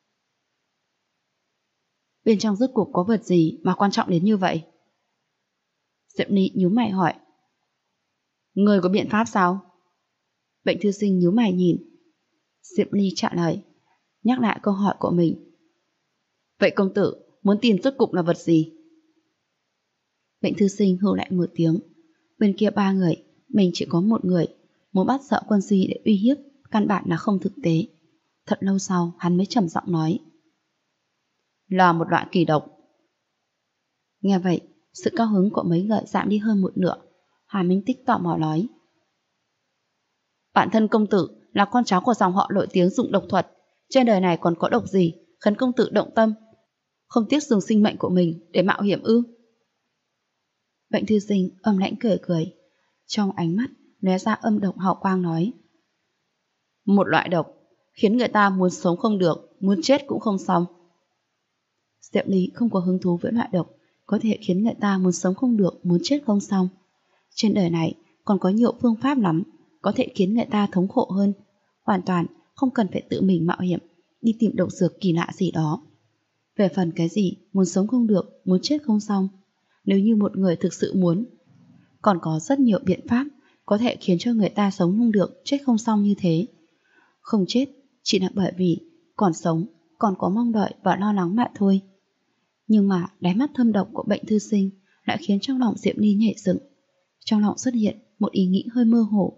[SPEAKER 1] Bên trong rốt cuộc có vật gì mà quan trọng đến như vậy? Diệp Ly nhíu mày hỏi. Ngươi có biện pháp sao? Bệnh thư sinh nhíu mày nhìn. Diệp Ly trả lời, nhắc lại câu hỏi của mình. Vậy công tử muốn tìm rốt cục là vật gì? Bệnh thư sinh hừ lại một tiếng. Bên kia 3 người, mình chỉ có một người. Muốn bắt sợ Quân Duy để uy hiếp, căn bản là không thực tế. Thật lâu sau hắn mới trầm giọng nói. Là một loại kỳ độc. Nghe vậy, sự cao hứng của mấy người giảm đi hơn một nửa. Hàn Minh Tích tò mò nói. Bản thân công tử là con cháu của dòng họ nổi tiếng dụng độc thuật. Trên đời này còn có độc gì khiến công tử động tâm, không tiếc dùng sinh mệnh của mình để mạo hiểm ư? Bệnh thư sinh âm lãnh cười cười, trong ánh mắt lóe ra âm độc hào quang nói. Một loại độc khiến người ta muốn sống không được, muốn chết cũng không xong. Diệp Ly không có hứng thú với loại độc có thể khiến người ta muốn sống không được, muốn chết không xong. Trên đời này còn có nhiều phương pháp lắm có thể khiến người ta thống khổ hơn, hoàn toàn không cần phải tự mình mạo hiểm đi tìm độc dược kỳ lạ gì đó. Về phần cái gì muốn sống không được, muốn chết không xong, nếu như một người thực sự muốn, còn có rất nhiều biện pháp có thể khiến cho người ta sống không được, chết không xong như thế. Không chết chỉ là bởi vì còn sống, còn có mong đợi và lo lắng mà thôi. Nhưng mà đáy mắt thâm độc của bệnh thư sinh lại khiến trong lòng Diệp Ly nhảy dựng. Trong lòng xuất hiện một ý nghĩ hơi mơ hồ.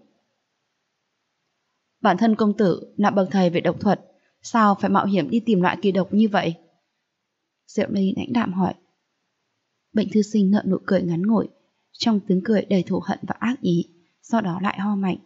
[SPEAKER 1] Bản thân công tử là bậc thầy về độc thuật, sao phải mạo hiểm đi tìm loại kỳ độc như vậy? Diệp Ly lãnh đạm hỏi. Bệnh thư sinh nở nụ cười ngắn ngủi, trong tiếng cười đầy thù hận và ác ý, sau đó lại ho mạnh.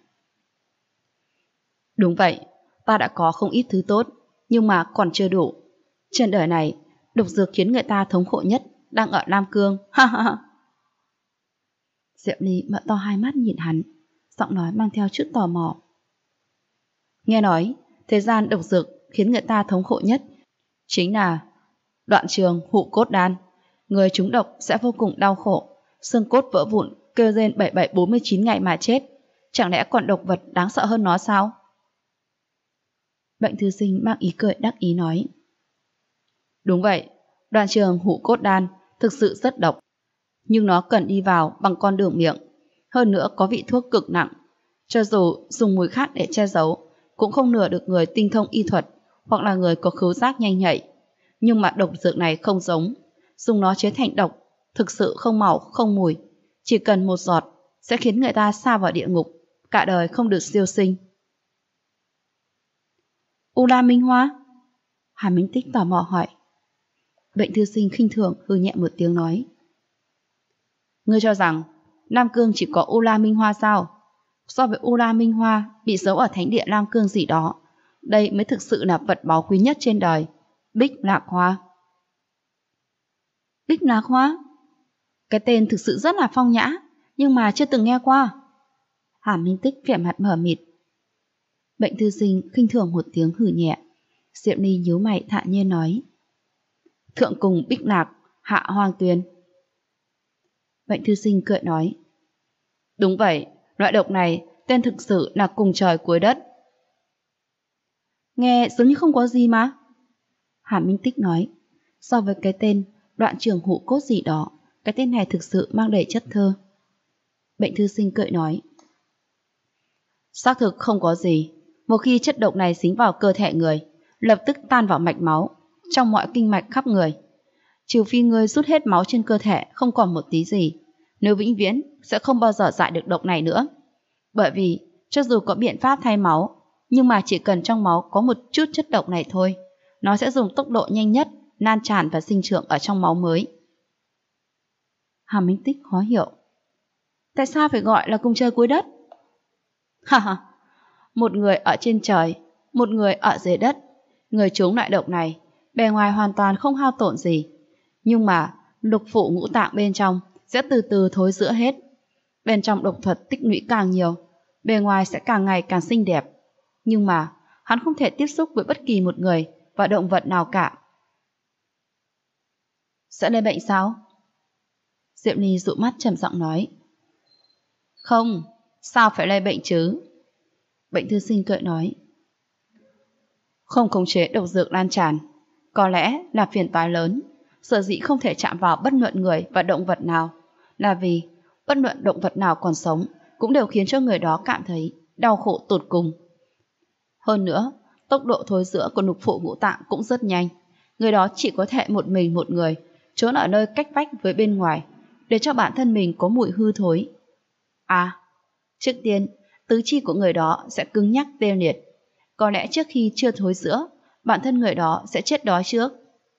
[SPEAKER 1] Đúng vậy, ta đã có không ít thứ tốt, nhưng mà còn chưa đủ. Trên đời này, độc dược khiến người ta thống khổ nhất đang ở Nam Cương. Ha ha ha. Diệp Ly mở to hai mắt nhìn hắn, giọng nói mang theo chút tò mò. Nghe nói, thế gian độc dược khiến người ta thống khổ nhất chính là Đoạn Trường Hụ Cốt Đan. Người trúng độc sẽ vô cùng đau khổ, xương cốt vỡ vụn, kêu rên 7749 ngày mà chết. Chẳng lẽ còn độc vật đáng sợ hơn nó sao? Bệnh thư sinh mang ý cười đắc ý nói. Đúng vậy, Đoạn Trường Hụ Cốt Đan thực sự rất độc, nhưng nó cần đi vào bằng con đường miệng. Hơn nữa có vị thuốc cực nặng, cho dù dùng mùi khác để che giấu cũng không lừa được người tinh thông y thuật hoặc là người có khứu giác nhanh nhạy. Nhưng mà độc dược này không giống, dùng nó chế thành độc thực sự không màu không mùi, chỉ cần một giọt sẽ khiến người ta sa vào địa ngục, cả đời không được siêu sinh. U La Minh Hoa? Hàn Minh Tích tò mò hỏi. Bệnh thư sinh khinh thường hừ nhẹ một tiếng nói. Ngươi cho rằng Nam Cương chỉ có U La Minh Hoa sao? So với U La Minh Hoa bị giấu ở thánh địa Nam Cương gì đó, đây mới thực sự là vật báu quý nhất trên đời. Bích Lạc Hoa. Bích Lạc Hoa? Cái tên thực sự rất là phong nhã, nhưng mà chưa từng nghe qua. Hàn Minh Tích vẻ mặt mờ mịt. Bệnh thư sinh khinh thường một tiếng hử nhẹ. Diệp Ly nhíu mày thản nhiên nói. Thượng cùng Bích Lạc, hạ Hoang Tuyền. Bệnh thư sinh cười nói. Đúng vậy, loại độc này tên thực sự là cùng trời cuối đất. Nghe giống như không có gì mà. Hàn Minh Tích nói. So với cái tên Đoạn Trường Hụ Cốt gì đó, cái tên này thực sự mang đầy chất thơ. Bệnh thư sinh cười nói. Xác thực không có gì. Một khi chất độc này dính vào cơ thể người, lập tức tan vào mạch máu, trong mọi kinh mạch khắp người. Trừ phi người rút hết máu trên cơ thể không còn một tí gì, nếu vĩnh viễn sẽ không bao giờ giải được độc này nữa. Bởi vì cho dù có biện pháp thay máu, nhưng mà chỉ cần trong máu có một chút chất độc này thôi, nó sẽ dùng tốc độ nhanh nhất lan tràn và sinh trưởng ở trong máu mới. Hàn Minh Tích khó hiểu. Tại sao phải gọi là cùng trời cuối đất? Ha ha, một người ở trên trời, một người ở dưới đất. Người trúng loại độc này, bề ngoài hoàn toàn không hao tổn gì. Nhưng mà lục phủ ngũ tạng bên trong sẽ từ từ thối rữa hết. Bên trong độc thuật tích lũy càng nhiều, bề ngoài sẽ càng ngày càng xinh đẹp. Nhưng mà hắn không thể tiếp xúc với bất kỳ một người và động vật nào cả. Sẽ lây bệnh sao? Diệp Ly dụ mắt trầm giọng nói. Không, sao phải lây bệnh chứ? Bệnh thư sinh cười nói. Không khống chế độc dược lan tràn, có lẽ là phiền toái lớn. Sở dĩ không thể chạm vào bất luận người và động vật nào là vì bất luận động vật nào còn sống cũng đều khiến cho người đó cảm thấy đau khổ tột cùng. Hơn nữa, tốc độ thối rữa của lục phủ ngũ tạng cũng rất nhanh. Người đó chỉ có thể một mình một người trốn ở nơi cách vách với bên ngoài để cho bản thân mình có mùi hư thối. À, trước tiên, tứ chi của người đó sẽ cứng nhắc tê liệt. Có lẽ trước khi chưa thối rữa, bản thân người đó sẽ chết đói trước.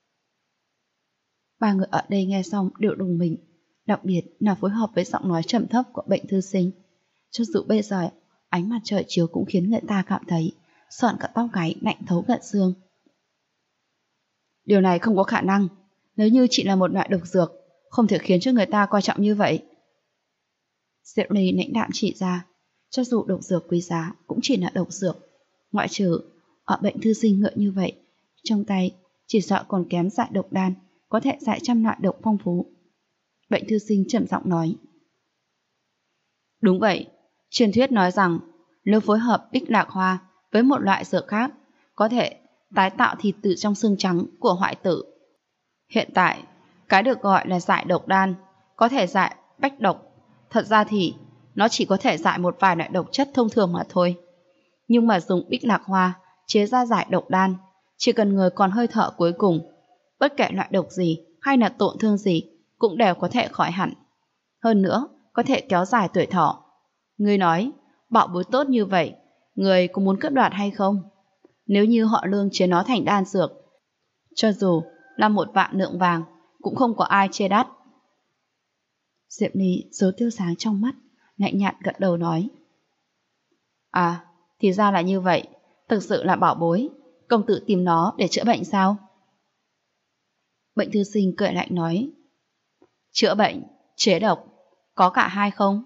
[SPEAKER 1] Ba người ở đây nghe xong đều rùng mình, đặc biệt là phối hợp với giọng nói trầm thấp của bệnh thư sinh. Cho dù bây giờ ánh mặt trời chiếu cũng khiến người ta cảm thấy sợn cả tóc gáy lạnh thấu tận xương. Điều này không có khả năng. Nếu như chỉ là một loại độc dược, không thể khiến cho người ta coi trọng như vậy. Diệp Ly lãnh đạm chỉ ra, cho dù độc dược quý giá cũng chỉ là độc dược, ngoại trừ ở bệnh thư sinh ngựa như vậy, trong tay chỉ sợ còn kém giải độc đan, có thể giải trăm loại độc phong phú. Bệnh thư sinh trầm giọng nói. Đúng vậy, truyền thuyết nói rằng nếu phối hợp Bích Lạc Hoa với một loại dược khác, có thể tái tạo thịt từ trong xương trắng của hoại tử. Hiện tại, cái được gọi là giải độc đan có thể giải bách độc. Thật ra thì nó chỉ có thể giải một vài loại độc chất thông thường mà thôi. Nhưng mà dùng Bích Lạc Hoa chế ra giải độc đan, chỉ cần người còn hơi thở cuối cùng, bất kể loại độc gì hay là tổn thương gì cũng đều có thể khỏi hẳn. Hơn nữa, có thể kéo dài tuổi thọ. Ngươi nói, bảo bối tốt như vậy, người có muốn cướp đoạt hay không? Nếu như họ Lương chế nó thành đan dược, cho dù là 1.000 lượng vàng, cũng không có ai chê đắt. Diệp Ly giấu tiêu sáng trong mắt, lạnh nhạt gật đầu nói. À, thì ra là như vậy, thực sự là bảo bối, công tử tìm nó để chữa bệnh sao? Bệnh thư sinh cười lạnh nói. Chữa bệnh, chế độc, có cả hai không?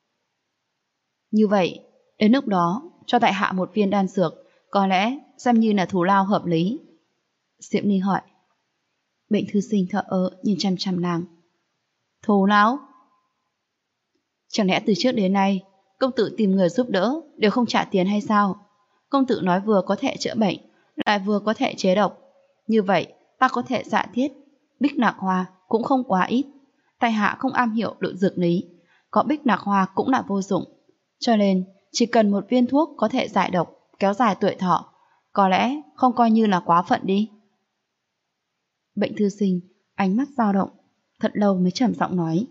[SPEAKER 1] Như vậy, đến lúc đó, cho tại hạ một viên đan dược, có lẽ xem như là thù lao hợp lý. Diệp Ly hỏi. Bệnh thư sinh thở ơ nhìn chăm chăm nàng. Thù lao? Chẳng lẽ từ trước đến nay, công tử tìm người giúp đỡ đều không trả tiền hay sao? Công tử nói vừa có thể chữa bệnh, lại vừa có thể chế độc. Như vậy, ta có thể giả thiết, Bích Lạc Hoa cũng không quá ít. Tại hạ không am hiểu độ dược lý, có Bích Lạc Hoa cũng là vô dụng. Cho nên, chỉ cần một viên thuốc có thể giải độc, kéo dài tuổi thọ, có lẽ không coi như là quá phận đi. Bệnh thư sinh, ánh mắt dao động, thật lâu mới trầm giọng nói.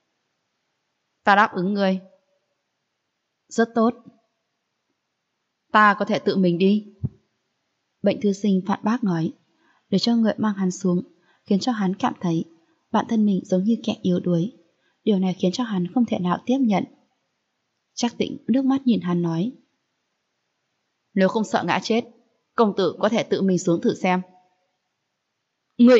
[SPEAKER 1] Ta đáp ứng ngươi. Rất tốt. Ta có thể tự mình đi. Bệnh thư sinh phản bác nói, để cho người mang hắn xuống, khiến cho hắn cảm thấy bản thân mình giống như kẻ yếu đuối. Điều này khiến cho hắn không thể nào tiếp nhận. Trác Tĩnh nước mắt nhìn hắn nói. Nếu không sợ ngã chết, công tử có thể tự mình xuống thử xem. Người!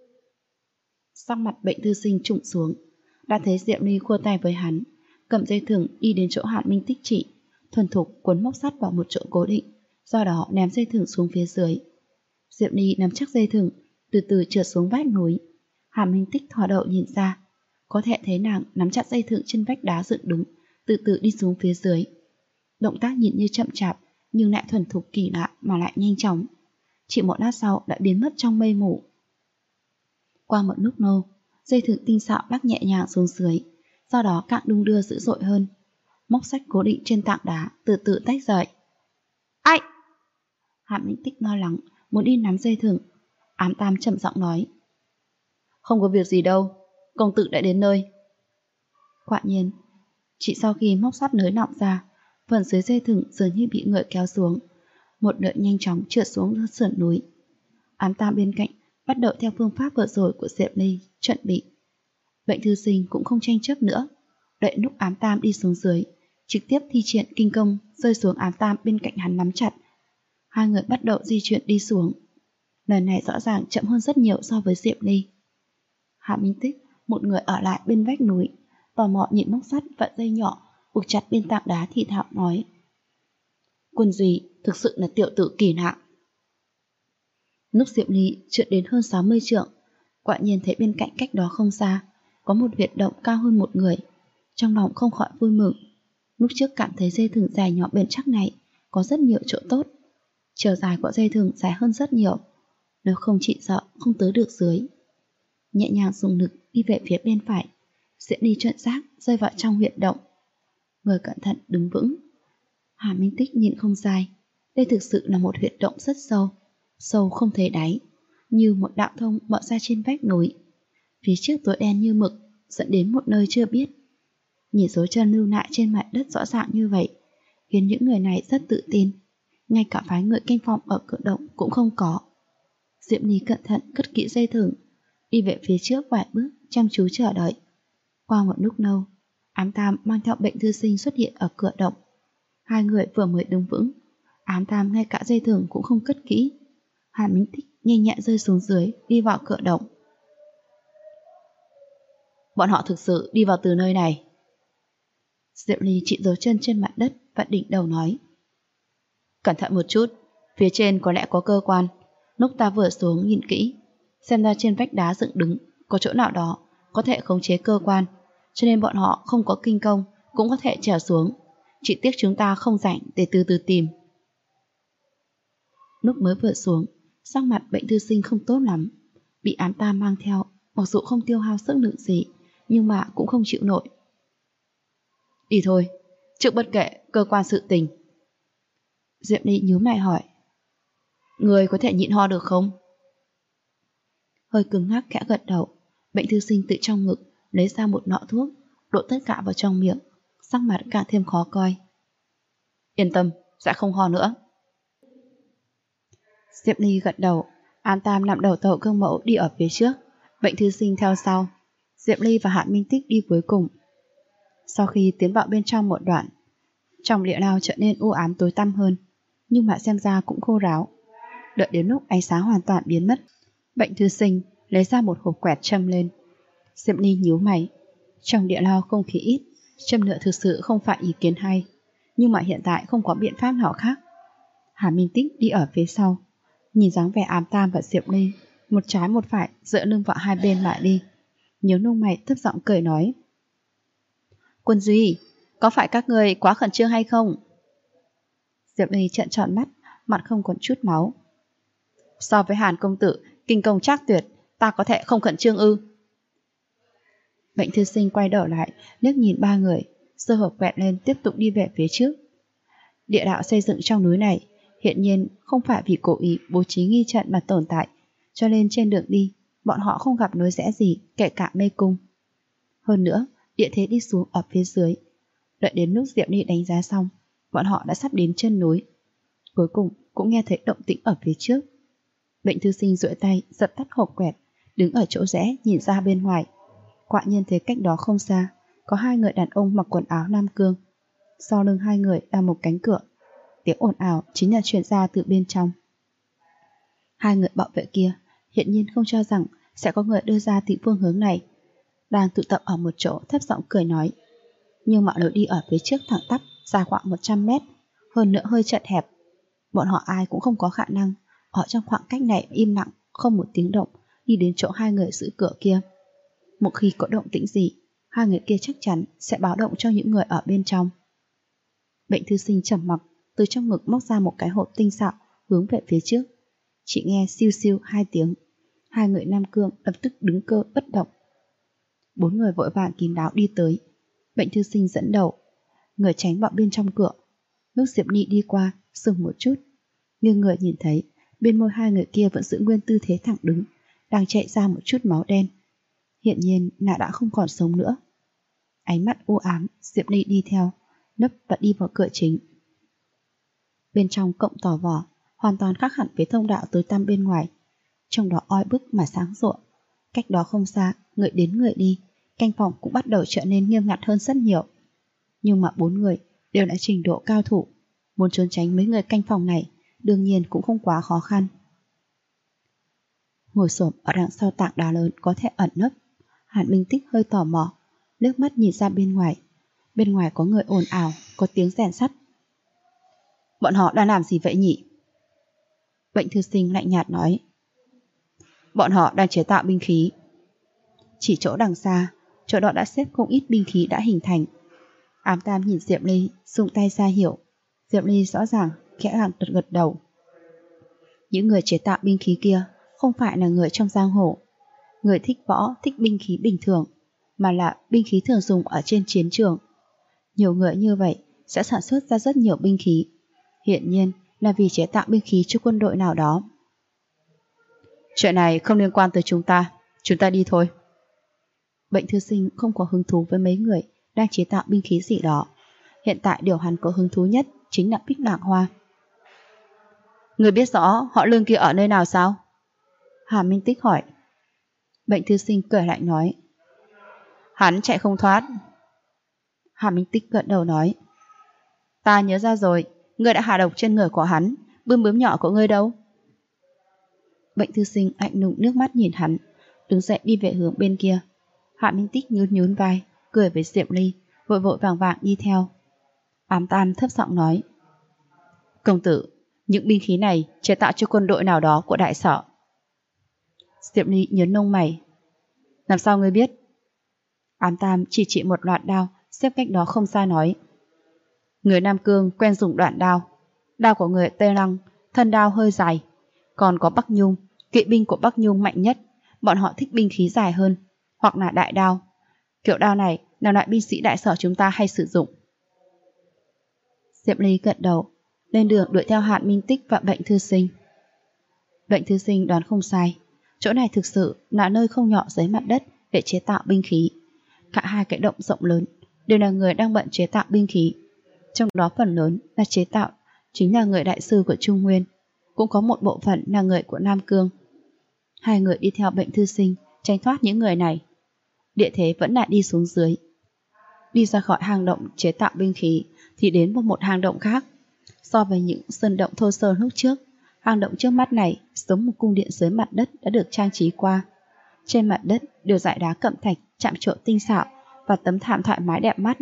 [SPEAKER 1] Sắc mặt bệnh thư sinh trùng xuống, đã thấy Diệm Ly khua tay với hắn, cầm dây thừng đi đến chỗ Hàn Minh Tích chỉ, thuần thục cuốn móc sắt vào một chỗ cố định, do đó ném dây thừng xuống phía dưới. Diệm Ly nắm chắc dây thừng, từ từ trượt xuống vách núi. Hàn Minh Tích thò đầu nhìn ra, có thể thấy nàng nắm chặt dây thừng trên vách đá dựng đứng, từ từ đi xuống phía dưới. Động tác nhìn như chậm chạp, nhưng lại thuần thục kỳ lạ mà lại nhanh chóng. Chỉ một lát sau đã biến mất trong mây mù. Qua một lúc lâu, dây thừng tinh xảo lắc nhẹ nhàng xuống dưới, do đó càng đung đưa dữ dội hơn. Móc sắt cố định trên tảng đá từ từ tách rời. Ai! Hàn Minh Tích lo lắng, muốn đi nắm dây thừng. Ám Tam trầm giọng nói: Không có việc gì đâu, công tử đã đến nơi. Quả nhiên, chỉ sau khi móc sắt nới lỏng ra, phần dưới dây thừng dường như bị người kéo xuống, một nửa nhanh chóng trượt xuống sườn núi. Ám Tam bên cạnh bắt đầu theo phương pháp vừa rồi của Diệp Ly chuẩn bị. Bệnh thư sinh cũng không tranh chấp nữa, đợi lúc Ám Tam đi xuống dưới, trực tiếp thi triển kinh công rơi xuống Ám Tam bên cạnh hắn nắm chặt. Hai người bắt đầu di chuyển đi xuống. Lần này rõ ràng chậm hơn rất nhiều so với Diệp Ly. Hạ Minh Tích, một người ở lại bên vách núi, tò mò nhìn móc sắt và dây nhỏ buộc chặt bên tảng đá thì thào nói: Quân Duy thực sự là tiểu tử kỳ lạ. Lúc Diệp Ly trượt đến hơn 60 trượng, quả nhiên thấy bên cạnh cách đó không xa có một huyệt động cao hơn một người. Trong lòng không khỏi vui mừng. Lúc trước cảm thấy dây thừng dài nhỏ bền chắc này có rất nhiều chỗ tốt. Chiều dài của dây thừng dài hơn rất nhiều, nếu không chỉ sợ không tới được dưới. Nhẹ nhàng dùng lực đi về phía bên phải, Diệp Ly chuẩn xác rơi vào trong huyệt động. Người cẩn thận đứng vững. Hà Minh Tích nhìn không sai, đây thực sự là một huyệt động rất sâu, sâu không thấy đáy, như một đạo thông mở ra trên vách núi. Phía trước tối đen như mực, dẫn đến một nơi chưa biết. Nhìn dấu chân lưu lại trên mặt đất rõ ràng như vậy, khiến những người này rất tự tin. Ngay cả phái người canh phòng ở cửa động cũng không có. Diệp Ly cẩn thận cất kỹ dây thừng, đi về phía trước vài bước, chăm chú chờ đợi. Qua một lúc lâu, Ám Tam mang theo bệnh thư sinh xuất hiện ở cửa động. Hai người vừa mới đứng vững, Ám Tam ngay cả dây thừng cũng không cất kỹ. Hàn Minh Tích nhanh nhẹn rơi xuống dưới, đi vào cửa động. Bọn họ thực sự đi vào từ nơi này. Diệp Ly chỉ dấu chân trên mặt đất và đỉnh đầu nói: Cẩn thận một chút, phía trên có lẽ có cơ quan. Lúc ta vừa xuống nhìn kỹ, xem ra trên vách đá dựng đứng có chỗ nào đó có thể khống chế cơ quan, cho nên bọn họ không có kinh công cũng có thể trèo xuống. Chỉ tiếc chúng ta không rảnh để từ từ tìm. Lúc mới vừa xuống, sắc mặt bệnh thư sinh không tốt lắm. Bị Ám Tam mang theo, mặc dù không tiêu hao sức lực gì, nhưng mà cũng không chịu nổi. Đi thôi, trước bất kể cơ quan sự tình. Diệp Ly nhíu mày hỏi: Người có thể nhịn ho được không? Hơi cứng ngắc khẽ gật đầu. Bệnh thư sinh tự trong ngực lấy ra một nọ thuốc, đổ tất cả vào trong miệng, sắc mặt càng thêm khó coi. Yên tâm, sẽ không ho nữa. Diệp Ly gật đầu. An Tam nằm đầu tàu gương mẫu đi ở phía trước, bệnh thư sinh theo sau. Diệp Ly và Hàn Minh Tích đi cuối cùng. Sau khi tiến vào bên trong một đoạn, trong địa lao trở nên u ám tối tăm hơn, nhưng mà xem ra cũng khô ráo. Đợi đến lúc ánh sáng hoàn toàn biến mất, bệnh thư sinh lấy ra một hộp quẹt châm lên. Diệp Ly nhíu mày. Trong địa lao không khí ít, châm lửa thực sự không phải ý kiến hay, nhưng mà hiện tại không có biện pháp nào khác. Hà Minh Tích đi ở phía sau, nhìn dáng vẻ Ám Tam và Diệp Ly, một trái một phải dựa lưng vào hai bên lại đi. Nhớ nung mày thấp giọng cười nói: Quân Duy, có phải các người quá khẩn trương hay không? Diệp Ly trợn tròn mắt, mặt không còn chút máu. So với Hàn công tử kinh công trác tuyệt, ta có thể không khẩn trương ư? Bệnh thư sinh quay đầu lại, liếc nhìn ba người, giơ hộp quẹt lên tiếp tục đi về phía trước. Địa đạo xây dựng trong núi này hiện nhiên không phải vì cố ý bố trí nghi trận mà tồn tại, cho nên trên đường đi bọn họ không gặp núi rẽ gì, kể cả mê cung. Hơn nữa, địa thế đi xuống ở phía dưới. Đợi đến lúc Diệp Ly đánh giá xong, bọn họ đã sắp đến chân núi. Cuối cùng cũng nghe thấy động tĩnh ở phía trước. Bệnh thư sinh duỗi tay dập tắt hộp quẹt, đứng ở chỗ rẽ nhìn ra bên ngoài. Quả nhiên thấy cách đó không xa có hai người đàn ông mặc quần áo nam cương. Sau lưng hai người là một cánh cửa. Tiếng ồn ào chính là truyền ra từ bên trong. Hai người bảo vệ kia hiện nhiên không cho rằng sẽ có người đưa ra từ phương hướng này. Đang tụ tập ở một chỗ thấp giọng cười nói. Nhưng mọi lối đi ở phía trước thẳng tắp, dài khoảng 100 mét, hơn nữa hơi chật hẹp. Bọn họ ai cũng không có khả năng ở trong khoảng cách này im lặng, không một tiếng động, đi đến chỗ hai người giữ cửa kia. Một khi có động tĩnh gì, hai người kia chắc chắn sẽ báo động cho những người ở bên trong. Bệnh thư sinh trầm mặc, từ trong ngực móc ra một cái hộp tinh xảo hướng về phía trước. Chỉ nghe siêu siêu 2 tiếng, hai người Nam Cương lập tức đứng cơ bất động. 4 người vội vàng kín đáo đi tới. Bệnh thư sinh dẫn đầu, người tránh vào bên trong cửa. Lúc Diệp Ly đi qua, sừng một chút, nghiêng người nhìn thấy bên môi hai người kia vẫn giữ nguyên tư thế thẳng đứng, đang chạy ra một chút máu đen. Hiện nhiên là đã không còn sống nữa. Ánh mắt u ám, Diệp Ly đi theo, nấp và đi vào cửa chính. Bên trong cộng tỏ vỏ, hoàn toàn khác hẳn với thông đạo tối tăm bên ngoài. Trong đó oi bức mà sáng rộ. Cách đó không xa, người đến người đi, canh phòng cũng bắt đầu trở nên nghiêm ngặt hơn rất nhiều. Nhưng mà 4 người đều là trình độ cao thủ, muốn trốn tránh mấy người canh phòng này đương nhiên cũng không quá khó khăn. Ngồi xổm ở đằng sau tảng đá lớn có thể ẩn nấp, Hàn Minh Tích hơi tò mò, liếc mắt nhìn ra bên ngoài. Bên ngoài có người ồn ào, có tiếng rèn sắt. Bọn họ đang làm gì vậy nhỉ? Bệnh thư sinh lạnh nhạt nói. Bọn họ đang chế tạo binh khí. Chỉ chỗ đằng xa, chỗ đó đã xếp không ít binh khí đã hình thành. Ám Tam nhìn Diệp Ly, dùng tay ra hiệu. Diệp Ly rõ ràng khẽ gật đầu. Những người chế tạo binh khí kia không phải là người trong giang hồ, người thích võ, thích binh khí bình thường, mà là binh khí thường dùng ở trên chiến trường. Nhiều người như vậy sẽ sản xuất ra rất nhiều binh khí, hiển nhiên là vì chế tạo binh khí cho quân đội nào đó. Chuyện này không liên quan tới chúng ta đi thôi. Bệnh thư sinh không có hứng thú với mấy người đang chế tạo binh khí gì đó. Hiện tại điều hắn có hứng thú nhất chính là Bích Lạc Hoa. Người biết rõ họ Lương kia ở nơi nào sao? Hà Minh Tích hỏi. Bệnh thư sinh cười lạnh nói. Hắn chạy không thoát. Hà Minh Tích gật đầu nói. Ta nhớ ra rồi, ngươi đã hạ độc trên người của hắn, bướm nhỏ của ngươi đâu? Bệnh thư sinh lạnh lùng nước mắt nhìn hắn, đứng dậy đi về hướng bên kia. Hạ Minh Tích nhún vai, cười với Diệp Ly, vội vội vàng vàng đi theo. Ám Tam thấp giọng nói. Công tử, những binh khí này chế tạo cho quân đội nào đó của đại sở. Diệp Ly nhớn lông mày. Làm sao ngươi biết? Ám Tam chỉ một loạt đao xếp cách đó không xa nói. Người Nam Cương quen dùng đoạn đao. Đao của người Tây Lăng, thân đao hơi dài. Còn có Bắc Nhung, kỵ binh của Bắc Nhung mạnh nhất. Bọn họ thích binh khí dài hơn, hoặc là đại đao. Kiểu đao này là loại binh sĩ đại sở chúng ta hay sử dụng. Diệp Ly gật đầu, lên đường đuổi theo Hàn Minh Tích và Bệnh thư sinh. Bệnh thư sinh đoán không sai, chỗ này thực sự là nơi không nhỏ dưới mặt đất để chế tạo binh khí. Cả hai cái động rộng lớn đều là người đang bận chế tạo binh khí. Trong đó phần lớn là chế tạo chính là người đại sư của Trung Nguyên, cũng có một bộ phận là người của Nam Cương. Hai người đi theo Bệnh thư sinh tránh thoát những người này. Địa thế vẫn lại đi xuống dưới. Đi ra khỏi hang động chế tạo binh khí thì đến một hang động khác. So với những sơn động thô sơ lúc trước, hang động trước mắt này giống một cung điện dưới mặt đất đã được trang trí qua. Trên mặt đất đều dải đá cẩm thạch chạm trộn tinh xảo và tấm thảm thoải mái đẹp mắt.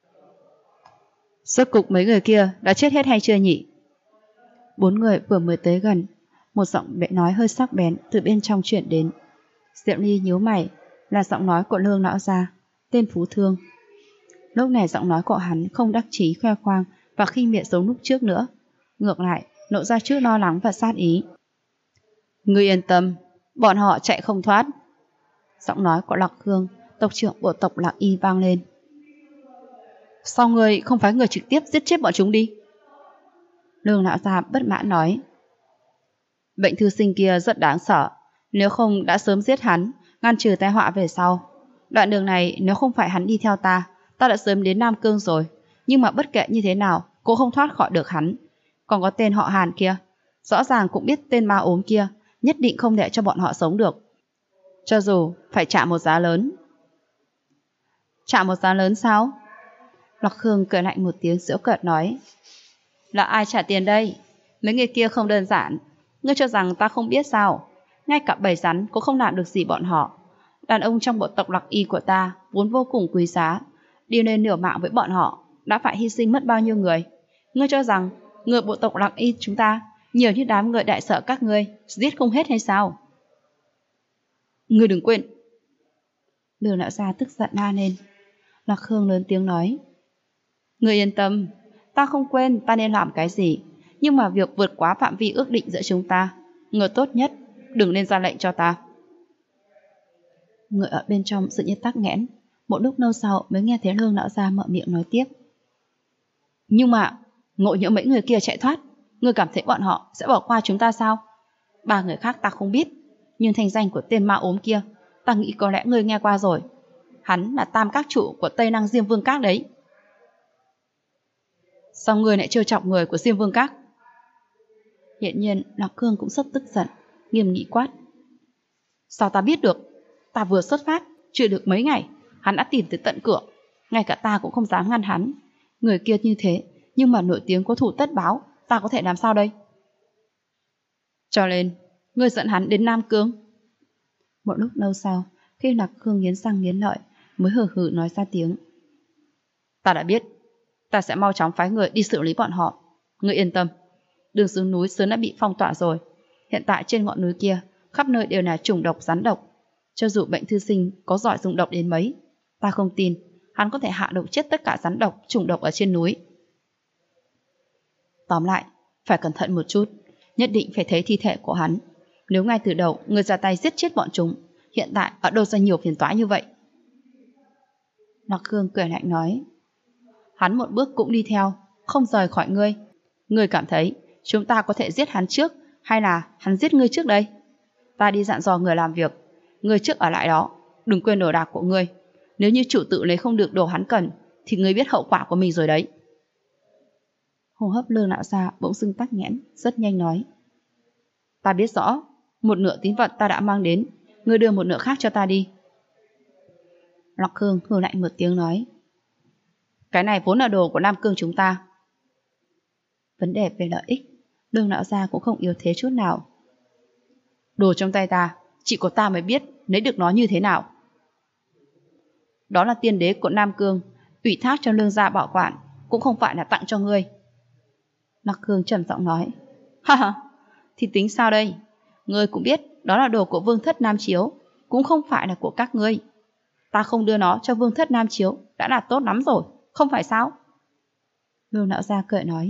[SPEAKER 1] Rốt cục mấy người kia đã chết hết hay chưa nhỉ? 4 người vừa mới tới gần, một giọng nói hơi sắc bén từ bên trong chuyển đến. Diệp Ly nhíu mày, là giọng nói của Lương lão gia, tên Phú Thương. Lúc này giọng nói của hắn không đắc chí khoe khoang và khinh miệt giống lúc trước nữa, ngược lại lộ ra chút lo lắng và sát ý. Ngươi yên tâm, bọn họ chạy không thoát. Giọng nói của Lạc Khương, tộc trưởng bộ tộc Lạc Y vang lên. Sao ngươi không phái người trực tiếp giết chết bọn chúng đi? Lương lão gia bất mãn nói. Bệnh thư sinh kia rất đáng sợ, nếu không đã sớm giết hắn, ngăn trừ tai họa về sau. Đoạn đường này nếu không phải hắn đi theo ta đã sớm đến Nam Cương rồi, nhưng mà bất kể như thế nào cũng không thoát khỏi được hắn. Còn có tên họ Hàn kia, rõ ràng cũng biết tên ma ốm kia nhất định không để cho bọn họ sống được, cho dù phải trả một giá lớn. Trả một giá lớn sao? Lạc Khương cười lạnh một tiếng giễu cợt nói. Là ai trả tiền đây? Mấy người kia không đơn giản, ngươi cho rằng ta không biết sao? ngay cả bầy rắn cũng không làm được gì bọn họ. Đàn ông trong bộ tộc Lạc Y của ta vốn vô cùng quý giá, đi lên nửa mạng với bọn họ, đã phải hy sinh mất bao nhiêu người. Ngươi cho rằng người bộ tộc Lạc Y chúng ta nhiều như đám người đại sở các ngươi giết không hết hay sao? Ngươi đừng quên. Lương lão gia tức giận la lên. Lạc Khương lớn tiếng nói: Ngươi yên tâm, ta không quên ta nên làm cái gì, nhưng mà việc vượt quá phạm vi ước định giữa chúng ta, ngươi tốt nhất đừng nên ra lệnh cho ta. Người ở bên trong sự như tắc nghẽn, một lúc lâu sau mới nghe thấy Lương lão gia mở miệng nói tiếp: Nhưng mà ngộ nhỡ mấy người kia chạy thoát, ngươi cảm thấy bọn họ sẽ bỏ qua chúng ta sao? 3 người khác ta không biết, nhưng thanh danh của tên ma ốm kia ta nghĩ có lẽ ngươi nghe qua rồi. Hắn là tam các chủ của Tây Năng Diêm Vương Các đấy. Sao ngươi lại trêu chọc người của Diêm Vương Các? Hiện nhiên Lạc Cương cũng rất tức giận, nghiêm nghị quát: Sao ta biết được? Ta vừa xuất phát, chưa được mấy ngày, hắn đã tìm tới tận cửa, ngay cả ta cũng không dám ngăn hắn. Người kia như thế, nhưng mà nổi tiếng có thủ tất báo, ta có thể làm sao đây? Cho nên, ngươi dẫn hắn đến Nam Cương. Một lúc lâu sau, khi Lạc Cương nghiến răng nghiến lợi, mới hừ hừ nói ra tiếng: Ta đã biết, ta sẽ mau chóng phái người đi xử lý bọn họ. Ngươi yên tâm, đường xuống núi sớm đã bị phong tỏa rồi. Hiện tại trên ngọn núi kia, khắp nơi đều là trùng độc rắn độc. Cho dù bệnh thư sinh có giỏi dùng độc đến mấy, ta không tin hắn có thể hạ độc chết tất cả rắn độc, trùng độc ở trên núi. Tóm lại, phải cẩn thận một chút, nhất định phải thấy thi thể của hắn. Nếu ngay từ đầu người ra tay giết chết bọn chúng, hiện tại ở đâu ra nhiều phiền toái như vậy? Lạc Cương cười lạnh nói: Hắn một bước cũng đi theo, không rời khỏi ngươi. Ngươi cảm thấy chúng ta có thể giết hắn trước, hay là hắn giết ngươi trước đây? Ta đi dặn dò người làm việc, ngươi trước ở lại đó, đừng quên đồ đạc của ngươi. Nếu như chủ tự lấy không được đồ hắn cần, thì ngươi biết hậu quả của mình rồi đấy. Hô hấp Lương lão gia bỗng dưng tắc nghẽn, rất nhanh nói: Ta biết rõ, một nửa tín vật ta đã mang đến, ngươi đưa một nửa khác cho ta đi. Lạc Cương hừ lạnh một tiếng nói: Cái này vốn là đồ của Nam Cương chúng ta. Vấn đề về lợi ích, Lương lão gia cũng không yếu thế chút nào. Đồ trong tay ta, chỉ có ta mới biết lấy được nó như thế nào. Đó là tiên đế của Nam Cương, ủy thác cho Lương gia bảo quản, cũng không phải là tặng cho ngươi. Lạc Cương trầm giọng nói: Ha ha, thì tính sao đây? Ngươi cũng biết đó là đồ của Vương thất Nam Chiếu, cũng không phải là của các ngươi. Ta không đưa nó cho Vương thất Nam Chiếu đã là tốt lắm rồi, không phải sao? Lương lão gia cười nói: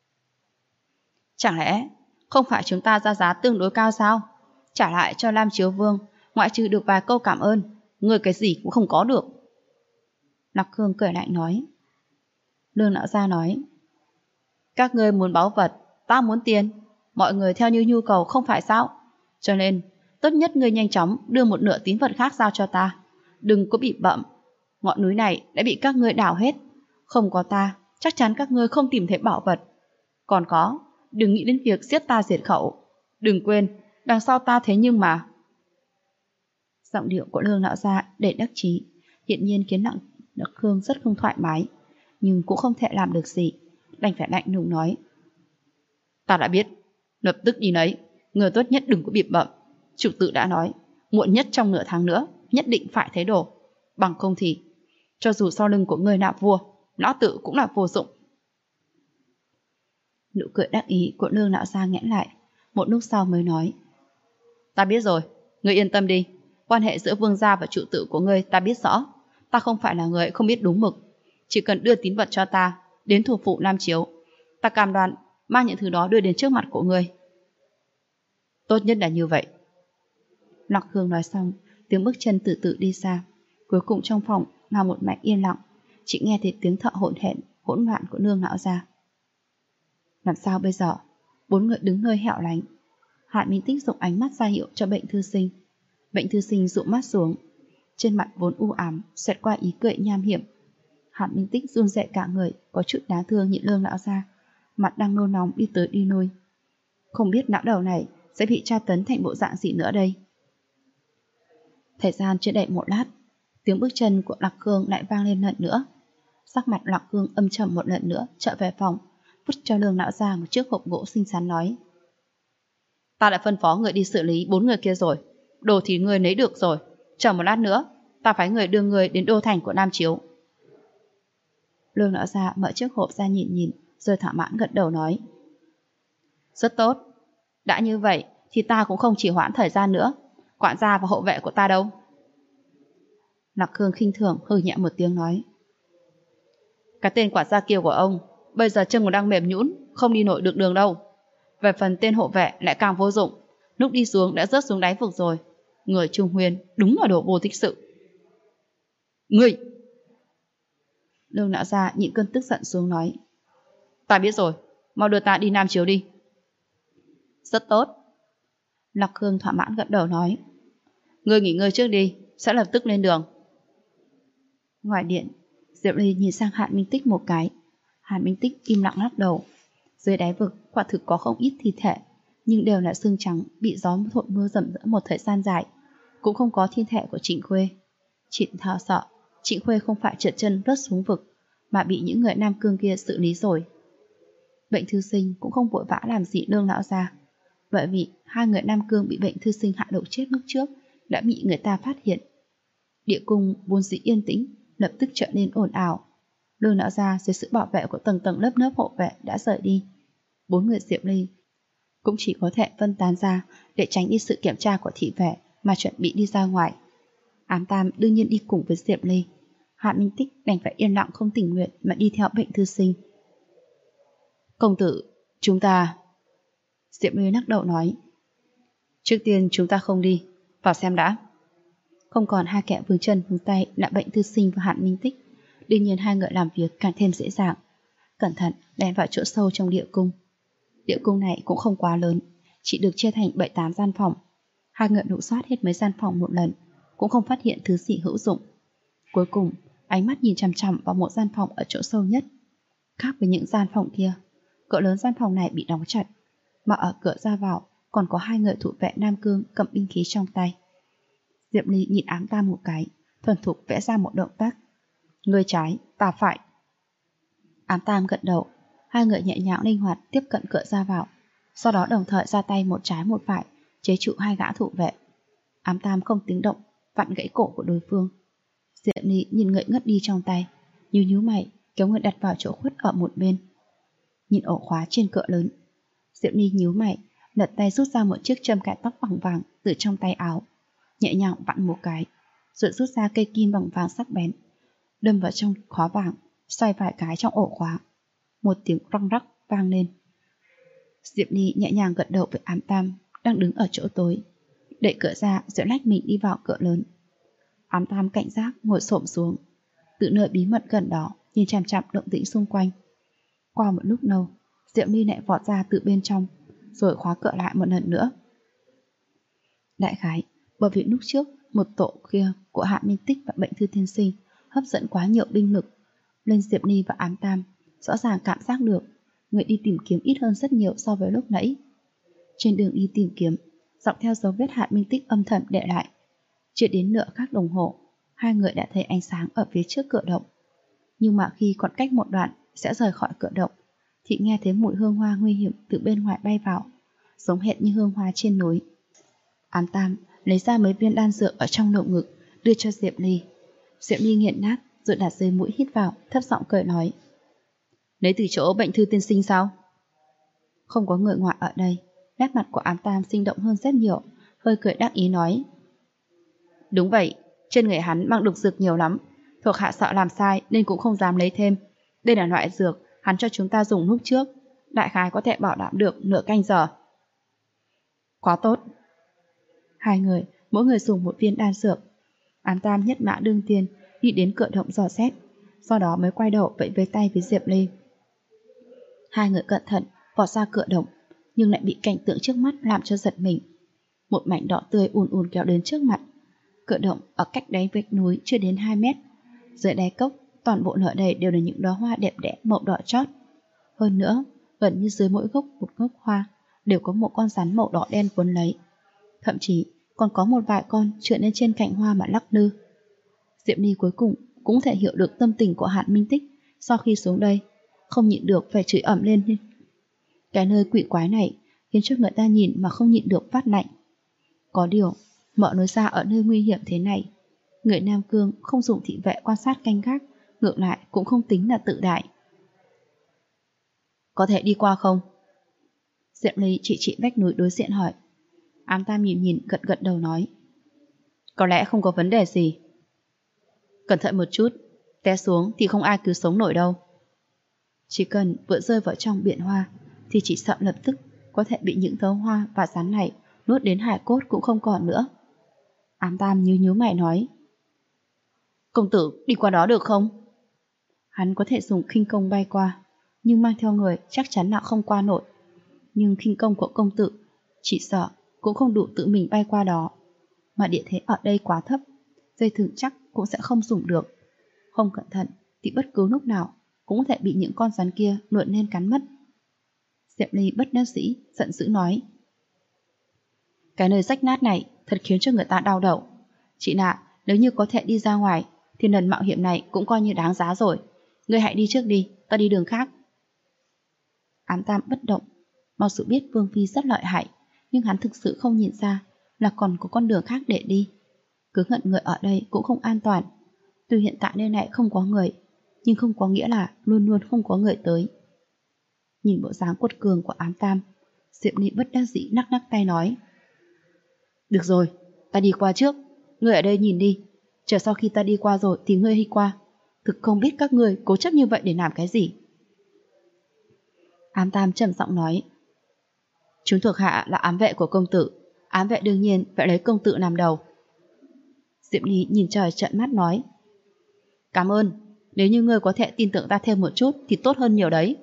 [SPEAKER 1] Chẳng lẽ không phải chúng ta ra giá tương đối cao sao? Trả lại cho Lam Chiếu Vương, ngoại trừ được vài câu cảm ơn, ngươi cái gì cũng không có được. Lạc Cương cười lạnh nói. Lương lão gia nói: Các ngươi muốn báu vật, ta muốn tiền, mọi người theo như nhu cầu không phải sao? Cho nên tốt nhất ngươi nhanh chóng đưa một nửa tín vật khác giao cho ta, đừng có bị bậm. Ngọn núi này đã bị các ngươi đào hết, không có ta chắc chắn các ngươi không tìm thấy bảo vật. Còn có, đừng nghĩ đến việc giết ta diệt khẩu, đừng quên đằng sau ta thế nhưng mà. Giọng điệu của Lương lão gia để đắc chí, hiện nhiên khiến Lạc Cương rất không thoải mái, nhưng cũng không thể làm được gì, đành phải lạnh lùng nói: Ta đã biết, lập tức đi lấy, người tốt nhất đừng có bịp bậm. Chủ tự đã nói, muộn nhất trong nửa tháng nữa nhất định phải thấy đồ, bằng không thì cho dù sau lưng của ngươi là vua, lão tử cũng là vô dụng. Nụ cười đắc ý của Lương lão gia nghẽn lại, một lúc sau mới nói: Ta biết rồi, ngươi yên tâm đi, quan hệ giữa vương gia và trụ tử của ngươi ta biết rõ, ta không phải là người không biết đúng mực, chỉ cần đưa tín vật cho ta đến thủ phủ Nam Chiếu, ta cam đoan mang những thứ đó đưa đến trước mặt của ngươi. Tốt nhất là như vậy. Lạc Cương nói xong, tiếng bước chân từ từ đi xa, cuối cùng trong phòng là một mảnh yên lặng, chỉ nghe thấy tiếng thở hổn hển hỗn loạn của Lương lão gia. Làm sao bây giờ? 4 người đứng nơi hẻo lánh. Hạ Minh Tích dùng ánh mắt ra hiệu cho bệnh thư sinh. Bệnh thư sinh dụ mắt xuống, trên mặt vốn u ám xẹt qua ý cười nham hiểm. Hạ Minh Tích run rẩy cả người, có chút đáng thương nhìn Lương lão gia, mặt đang nôn nóng đi tới đi lui. Không biết não đầu này sẽ bị tra tấn thành bộ dạng gì nữa đây. Thời gian chưa đầy một lát, tiếng bước chân của Lạc Cương lại vang lên lần nữa. Sắc mặt Lạc Cương âm trầm một lần nữa, trở về phòng, vứt cho Lương lão gia một chiếc hộp gỗ xinh xắn nói: Ta đã phân phó người đi xử lý 4 người kia rồi. Đồ thì người lấy được rồi. Chờ một lát nữa, ta phái người đưa người đến đô thành của Nam Chiếu. Lương lão gia mở chiếc hộp ra nhìn, rồi thỏa mãn gật đầu nói. Rất tốt. Đã như vậy thì ta cũng không chỉ hoãn thời gian nữa. Quản gia và hộ vệ của ta đâu? Lạc Khương khinh thường hừ nhẹ một tiếng nói. Cái tên quản gia kia của ông bây giờ chân còn đang mềm nhũn, không đi nổi được đường đâu. Về phần tên hộ vệ lại càng vô dụng, lúc đi xuống đã rớt xuống đáy vực rồi. Người Trung Huyền đúng là đồ vô tích sự. Ngươi! Lương lão gia nhịn cơn tức giận xuống nói. Ta biết rồi, mau đưa ta đi Nam Chiếu đi. Rất tốt. Lạc Khương thỏa mãn gật đầu nói. Ngươi nghỉ ngơi trước đi, sẽ lập tức lên đường. Ngoài điện, Diệp Ly nhìn sang Hàn Minh Tích một cái. Hàn Minh Tích im lặng lắc đầu. Dưới đáy vực quả thực có không ít thi thể, nhưng đều là xương trắng bị gió thổi mưa rầm rỡ một thời gian dài. Cũng không có thi thể của Trịnh Khuê. Chị thao sợ Trịnh Khuê không phải trượt chân rớt xuống vực, mà bị những người Nam Cương kia xử lý rồi. Bệnh thư sinh cũng không vội vã làm gì Lương lão gia, bởi vì 2 người Nam Cương bị bệnh thư sinh hạ độc chết lúc trước đã bị người ta phát hiện. Địa cung vốn dĩ yên tĩnh lập tức trở nên ồn ào. Lương lão gia dưới sự bảo vệ của tầng tầng lớp lớp hộ vệ đã rời đi. 4 người Diệp Ly cũng chỉ có thể phân tán ra để tránh đi sự kiểm tra của thị vệ mà chuẩn bị đi ra ngoài. Ám Tam đương nhiên đi cùng với Diệp Ly. Hàn Minh Tích đành phải yên lặng không tình nguyện mà đi theo bệnh thư sinh. Công tử, chúng ta... Diệp Ly lắc đầu nói. Trước tiên chúng ta không đi, vào xem đã. Không còn 2 kẻ vướng chân vướng tay là bệnh thư sinh và Hàn Minh Tích. Đương nhiên 2 người làm việc càng thêm dễ dàng. Cẩn thận lén vào chỗ sâu trong địa cung. Địa cung này cũng không quá lớn, chỉ được chia thành 7-8 gian phòng. 2 người lục soát hết mấy gian phòng một lần, cũng không phát hiện thứ gì hữu dụng. Cuối cùng, ánh mắt nhìn chằm chằm vào một gian phòng ở chỗ sâu nhất. Khác với những gian phòng kia, cửa lớn gian phòng này bị đóng chặt, mà ở cửa ra vào còn có 2 người thủ vệ Nam Cương cầm binh khí trong tay. Diệp Ly nhìn Ám Tam một cái, thuần thục vẽ ra một động tác. Ngươi trái, ta phải. Ám Tam gật đầu. 2 người nhẹ nhàng linh hoạt tiếp cận cửa ra vào, sau đó đồng thời ra tay một trái một phải chế trụ 2 gã thủ vệ. Ám Tam không tiếng động vặn gãy cổ của đối phương. Diệp Ly nhìn người ngất đi trong tay, nhíu mày kéo người đặt vào chỗ khuất ở một bên. Nhìn ổ khóa trên cửa lớn, Diệp Ly nhíu mày lật tay rút ra một chiếc châm cài tóc bằng vàng từ trong tay áo, nhẹ nhàng vặn một cái, rồi rút ra cây kim bằng vàng sắc bén, đâm vào trong khóa vàng, xoay vài cái trong ổ khóa. Một tiếng răng rắc vang lên. Diệp Ly nhẹ nhàng gật đầu với Ám Tam đang đứng ở chỗ tối, đẩy cửa ra rồi lách mình đi vào cửa lớn. Ám Tam cảnh giác ngồi xổm xuống, từ nơi bí mật gần đó nhìn chằm chằm động tĩnh xung quanh. Qua một lúc lâu, Diệp Ly lại vọt ra từ bên trong, rồi khóa cửa lại một lần nữa. Đại khái bởi vì lúc trước một tổ kia của Hạ Minh Tích và bệnh thư tiên sinh hấp dẫn quá nhiều binh lực, nên Diệp Ly và Ám Tam rõ ràng cảm giác được người đi tìm kiếm ít hơn rất nhiều so với lúc nãy. Trên đường đi tìm kiếm, dọc theo dấu vết Hạ Minh Tích âm thầm để lại, chưa đến nửa khắc đồng hồ, 2 người đã thấy ánh sáng ở phía trước cửa động. Nhưng mà khi còn cách một đoạn sẽ rời khỏi cửa động, thì nghe thấy mùi hương hoa nguy hiểm từ bên ngoài bay vào, giống hệt như hương hoa trên núi. Ám Tam lấy ra mấy viên đan dược ở trong lồng ngực đưa cho Diệp Ly. Diệp Ly nghiện nát rồi đặt dưới mũi hít vào, thấp giọng cười nói. Lấy từ chỗ bệnh thư tiên sinh sao? Không có người ngoại ở đây, nét mặt của Ám Tam sinh động hơn rất nhiều, hơi cười đắc ý nói. Đúng vậy, trên người hắn mang độc dược nhiều lắm, thuộc hạ sợ làm sai nên cũng không dám lấy thêm. Đây là loại dược hắn cho chúng ta dùng lúc trước, đại khái có thể bảo đảm được nửa canh giờ. Quá tốt. 2 người, mỗi người dùng một viên đan dược. Ám Tam nhất mã đương tiên đi đến cửa động dò xét, sau đó mới quay đầu vẫy với tay với Diệp Ly. 2 người cẩn thận vọt ra cửa động, nhưng lại bị cảnh tượng trước mắt làm cho giật mình. Một mảnh đỏ tươi ùn ùn kéo đến trước mặt. Cửa động ở cách đáy vách núi chưa đến 2 mét. Dưới đáy cốc, toàn bộ nở đầy đều là những đóa hoa đẹp đẽ màu đỏ chót. Hơn nữa, gần như dưới mỗi gốc một gốc hoa đều có một con rắn màu đỏ đen quấn lấy. Thậm chí còn có một vài con trượt lên trên cành hoa mà lắc lư. Diệp Ly cuối cùng cũng thể hiểu được tâm tình của Hàn Minh Tích sau khi xuống đây, không nhịn được phải chửi ẩm lên. Cái nơi quỷ quái này khiến cho người ta nhìn mà không nhịn được phát lạnh. Có điều, Mợ nói ra ở nơi nguy hiểm thế này, người Nam Cương không dùng thị vệ quan sát canh gác, ngược lại cũng không tính là tự đại. Có thể đi qua không? Diệm Ly chỉ vách núi đối diện hỏi. Ám Tam nhìn gật đầu nói. Có lẽ không có vấn đề gì. Cẩn thận một chút, té xuống thì không ai cứu sống nổi đâu. Chỉ cần vừa rơi vào trong biển hoa thì chỉ sợ lập tức có thể bị những gấu hoa và rắn này nuốt đến hải cốt cũng không còn nữa. Ám Tam nhíu mày nói. Công tử đi qua đó được không? Hắn có thể dùng khinh công bay qua, nhưng mang theo người chắc chắn là không qua nổi. Nhưng khinh công của công tử chỉ sợ cũng không đủ tự mình bay qua đó. Mà địa thế ở đây quá thấp, dây thừng chắc cũng sẽ không dùng được. Không cẩn thận thì bất cứ lúc nào cũng có thể bị những con rắn kia nuốt lên cắn mất. Diệm Ly bất đắc dĩ, giận dữ nói. Cái nơi rách nát này thật khiến cho người ta đau đầu. Chị Nạ, nếu như có thể đi ra ngoài thì lần mạo hiểm này cũng coi như đáng giá rồi. Ngươi hãy đi trước đi, ta đi đường khác. Ám Tam bất động. Mặc dù biết Vương Phi rất lợi hại, nhưng hắn thực sự không nhìn ra là còn có con đường khác để đi. Cứ ngẩn người ở đây cũng không an toàn. Tuy hiện tại nơi này không có người, nhưng không có nghĩa là luôn luôn không có người tới. Nhìn bộ dáng quật cường của Ám Tam, Diệm Ly bất đắc dĩ nắc tay nói. Được rồi, ta đi qua trước. Ngươi ở đây nhìn đi. Chờ sau khi ta đi qua rồi thì ngươi đi qua. Thực không biết các ngươi cố chấp như vậy để làm cái gì. Ám Tam trầm giọng nói. Chúng thuộc hạ là ám vệ của công tử. Ám vệ đương nhiên phải lấy công tử làm đầu. Diệm Ly nhìn trời trợn mắt nói. Cảm ơn. Nếu như ngươi có thể tin tưởng ta thêm một chút thì tốt hơn nhiều đấy.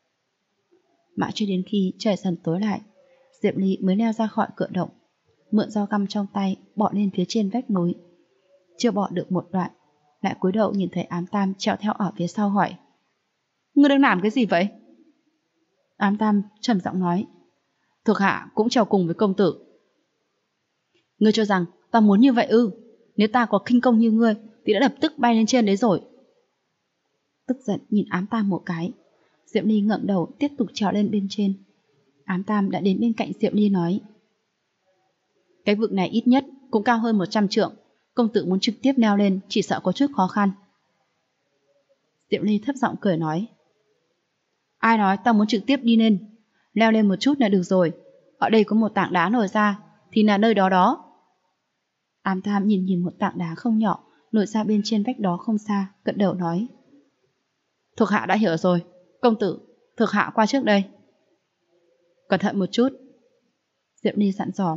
[SPEAKER 1] Mãi cho đến khi trời dần tối lại, Diệm Ly mới leo ra khỏi cửa động, mượn dao găm trong tay bò lên phía trên vách núi. Chưa bò được một đoạn, lại cúi đầu nhìn thấy Ám Tam trèo theo ở phía sau hỏi. Ngươi đang làm cái gì vậy? Ám Tam trầm giọng nói. Thuộc hạ cũng trèo cùng với công tử. Ngươi cho rằng ta muốn như vậy ư? Nếu ta có khinh công như ngươi thì đã lập tức bay lên trên đấy rồi. Tức giận nhìn Ám Tam một cái, Diệm Ly ngẩng đầu tiếp tục trèo lên bên trên. Ám Tam đã đến bên cạnh Diệm Ly nói. Cái vực này ít nhất cũng cao hơn 100 trượng. Công tử muốn trực tiếp leo lên chỉ sợ có chút khó khăn. Diệm Ly thấp giọng cười nói. Ai nói ta muốn trực tiếp đi lên? Leo lên một chút là được rồi. Ở đây có một tảng đá nổi ra thì là nơi đó đó. Ám Tam nhìn một tảng đá không nhỏ nổi ra bên trên vách đó không xa, gật đầu nói. Thuộc hạ đã hiểu rồi. Công tử, thuộc hạ qua trước đây. Cẩn thận một chút. Diệm Ly dặn dò.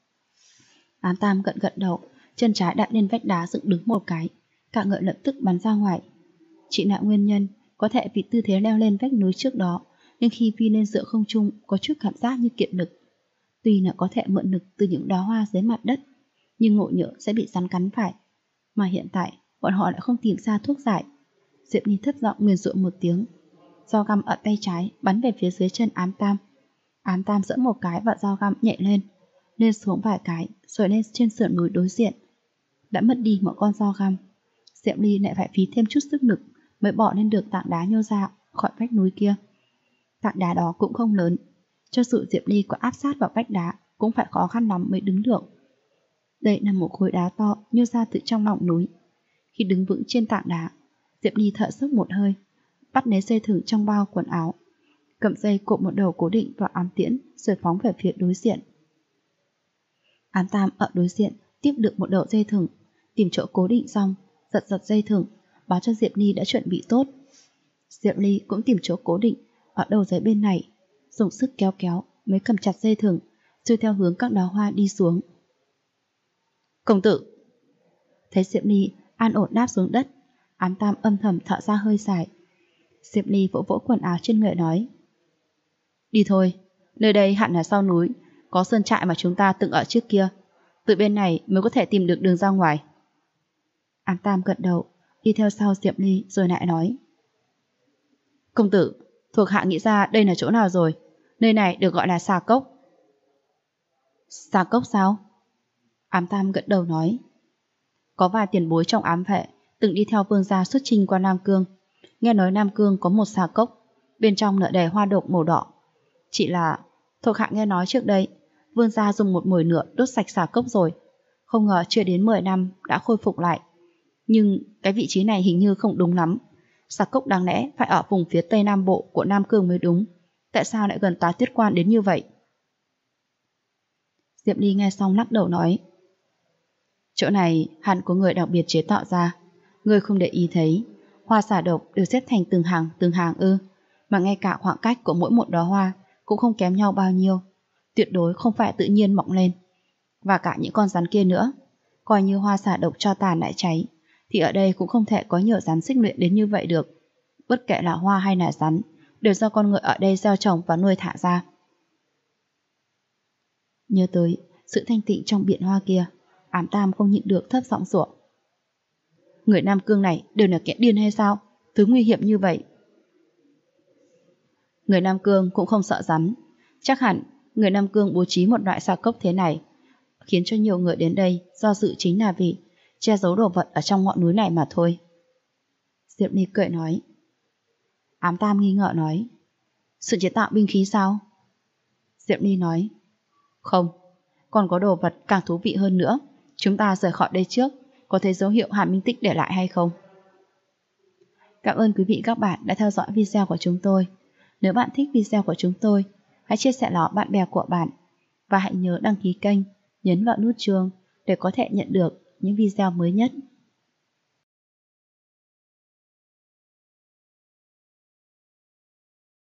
[SPEAKER 1] Ám Tam gật đầu, chân trái đặt lên vách đá dựng đứng một cái, cả người lập tức bắn ra ngoài. Chị nạ nguyên nhân có thể vì tư thế leo lên vách núi trước đó, nhưng khi phi lên giữa không trung có chút cảm giác như kiệt lực. Tuy là có thể mượn lực từ những đóa hoa dưới mặt đất, nhưng ngộ nhỡ sẽ bị rắn cắn phải. Mà hiện tại bọn họ lại không tìm ra thuốc giải. Diệm Ly thấp giọng nguyền rủa một tiếng, dao găm ở tay trái bắn về phía dưới chân Ám Tam. Ám Tam giẫm một cái và dao găm nhẹ lên xuống vài cái rồi lên trên sườn núi đối diện. Đã mất đi một con dao găm, Diệm Ly lại phải phí thêm chút sức lực mới bỏ lên được tảng đá nhô ra khỏi vách núi kia. Tảng đá đó cũng không lớn, cho dù Diệm Ly có áp sát vào vách đá cũng phải khó khăn lắm mới đứng được. Đây là một khối đá to nhô ra từ trong lòng núi. Khi đứng vững trên tảng đá, Diệm Ly thở dốc một hơi, bắt lấy dây thừng trong bao quần áo, cầm dây cột một đầu cố định vào ám tiễn rồi phóng về phía đối diện. Ám Tam ở đối diện tiếp được một đầu dây thừng, tìm chỗ cố định xong, giật dây thừng, báo cho Diệm Ly đã chuẩn bị tốt. Diệm Ly cũng tìm chỗ cố định ở đầu dây bên này, dùng sức kéo mới cầm chặt dây thừng, rồi theo hướng các đóa hoa đi xuống. Công tử! Thấy Diệm Ly an ổn đáp xuống đất, Ám Tam âm thầm thở ra hơi dài. Diệm Ly vỗ vỗ quần áo trên người nói. Đi thôi, nơi đây hẳn là sau núi, có sơn trại mà chúng ta từng ở trước kia. Từ bên này mới có thể tìm được đường ra ngoài. Ám Tam gật đầu, đi theo sau Diệm Ly rồi lại nói. Công tử, thuộc hạ nghĩ ra đây là chỗ nào rồi. Nơi này được gọi là xà cốc. Xà cốc sao? Ám Tam gật đầu nói. Có vài tiền bối trong ám vệ từng đi theo vương gia xuất chinh qua Nam Cương. Nghe nói Nam Cương có một xà cốc, bên trong nở đầy hoa độc màu đỏ. Chỉ là Thuộc hạ nghe nói trước đây, vương gia dùng một mồi nữa đốt sạch xà cốc rồi. Không ngờ chưa đến 10 năm đã khôi phục lại. Nhưng cái vị trí này hình như không đúng lắm. Xà cốc đáng lẽ phải ở vùng phía tây nam bộ của Nam Cương mới đúng. Tại sao lại gần Tá Tuyết Quan đến như vậy? Diệp Ly nghe xong lắc đầu nói, chỗ này hẳn có người đặc biệt chế tạo ra. Người không để ý thấy hoa xà độc đều xếp thành từng hàng ư? Mà ngay cả khoảng cách của mỗi một đóa hoa cũng không kém nhau bao nhiêu. Tuyệt đối không phải tự nhiên mọc lên. Và cả những con rắn kia nữa, coi như hoa xà độc cho tàn lại cháy, thì ở đây cũng không thể có nhiều rắn xích luyện đến như vậy được. Bất kể là hoa hay là rắn, đều do con người ở đây gieo trồng và nuôi thả ra. Nhớ tới sự thanh tịnh trong biển hoa kia, Ám Tam không nhịn được thấp giọng sủa. Người Nam Cương này đều là kẻ điên hay sao? Thứ nguy hiểm như vậy. Người Nam Cương cũng không sợ rắn. Chắc hẳn người Nam Cương bố trí một loại xà cốc thế này, khiến cho nhiều người đến đây do dự chính là vì che giấu đồ vật ở trong ngọn núi này mà thôi. Diệp Ly cười nói. Ám Tam nghi ngờ nói, sự chế tạo binh khí sao? Diệp Ly nói, không, còn có đồ vật càng thú vị hơn nữa. Chúng ta rời khỏi đây trước, có thấy dấu hiệu Hàn Minh Tích để lại hay không? Cảm ơn quý vị các bạn đã theo dõi video của chúng tôi. Nếu bạn thích video của chúng tôi, hãy chia sẻ nó bạn bè của bạn và hãy nhớ đăng ký kênh, nhấn vào nút chuông để có thể nhận được những video mới nhất.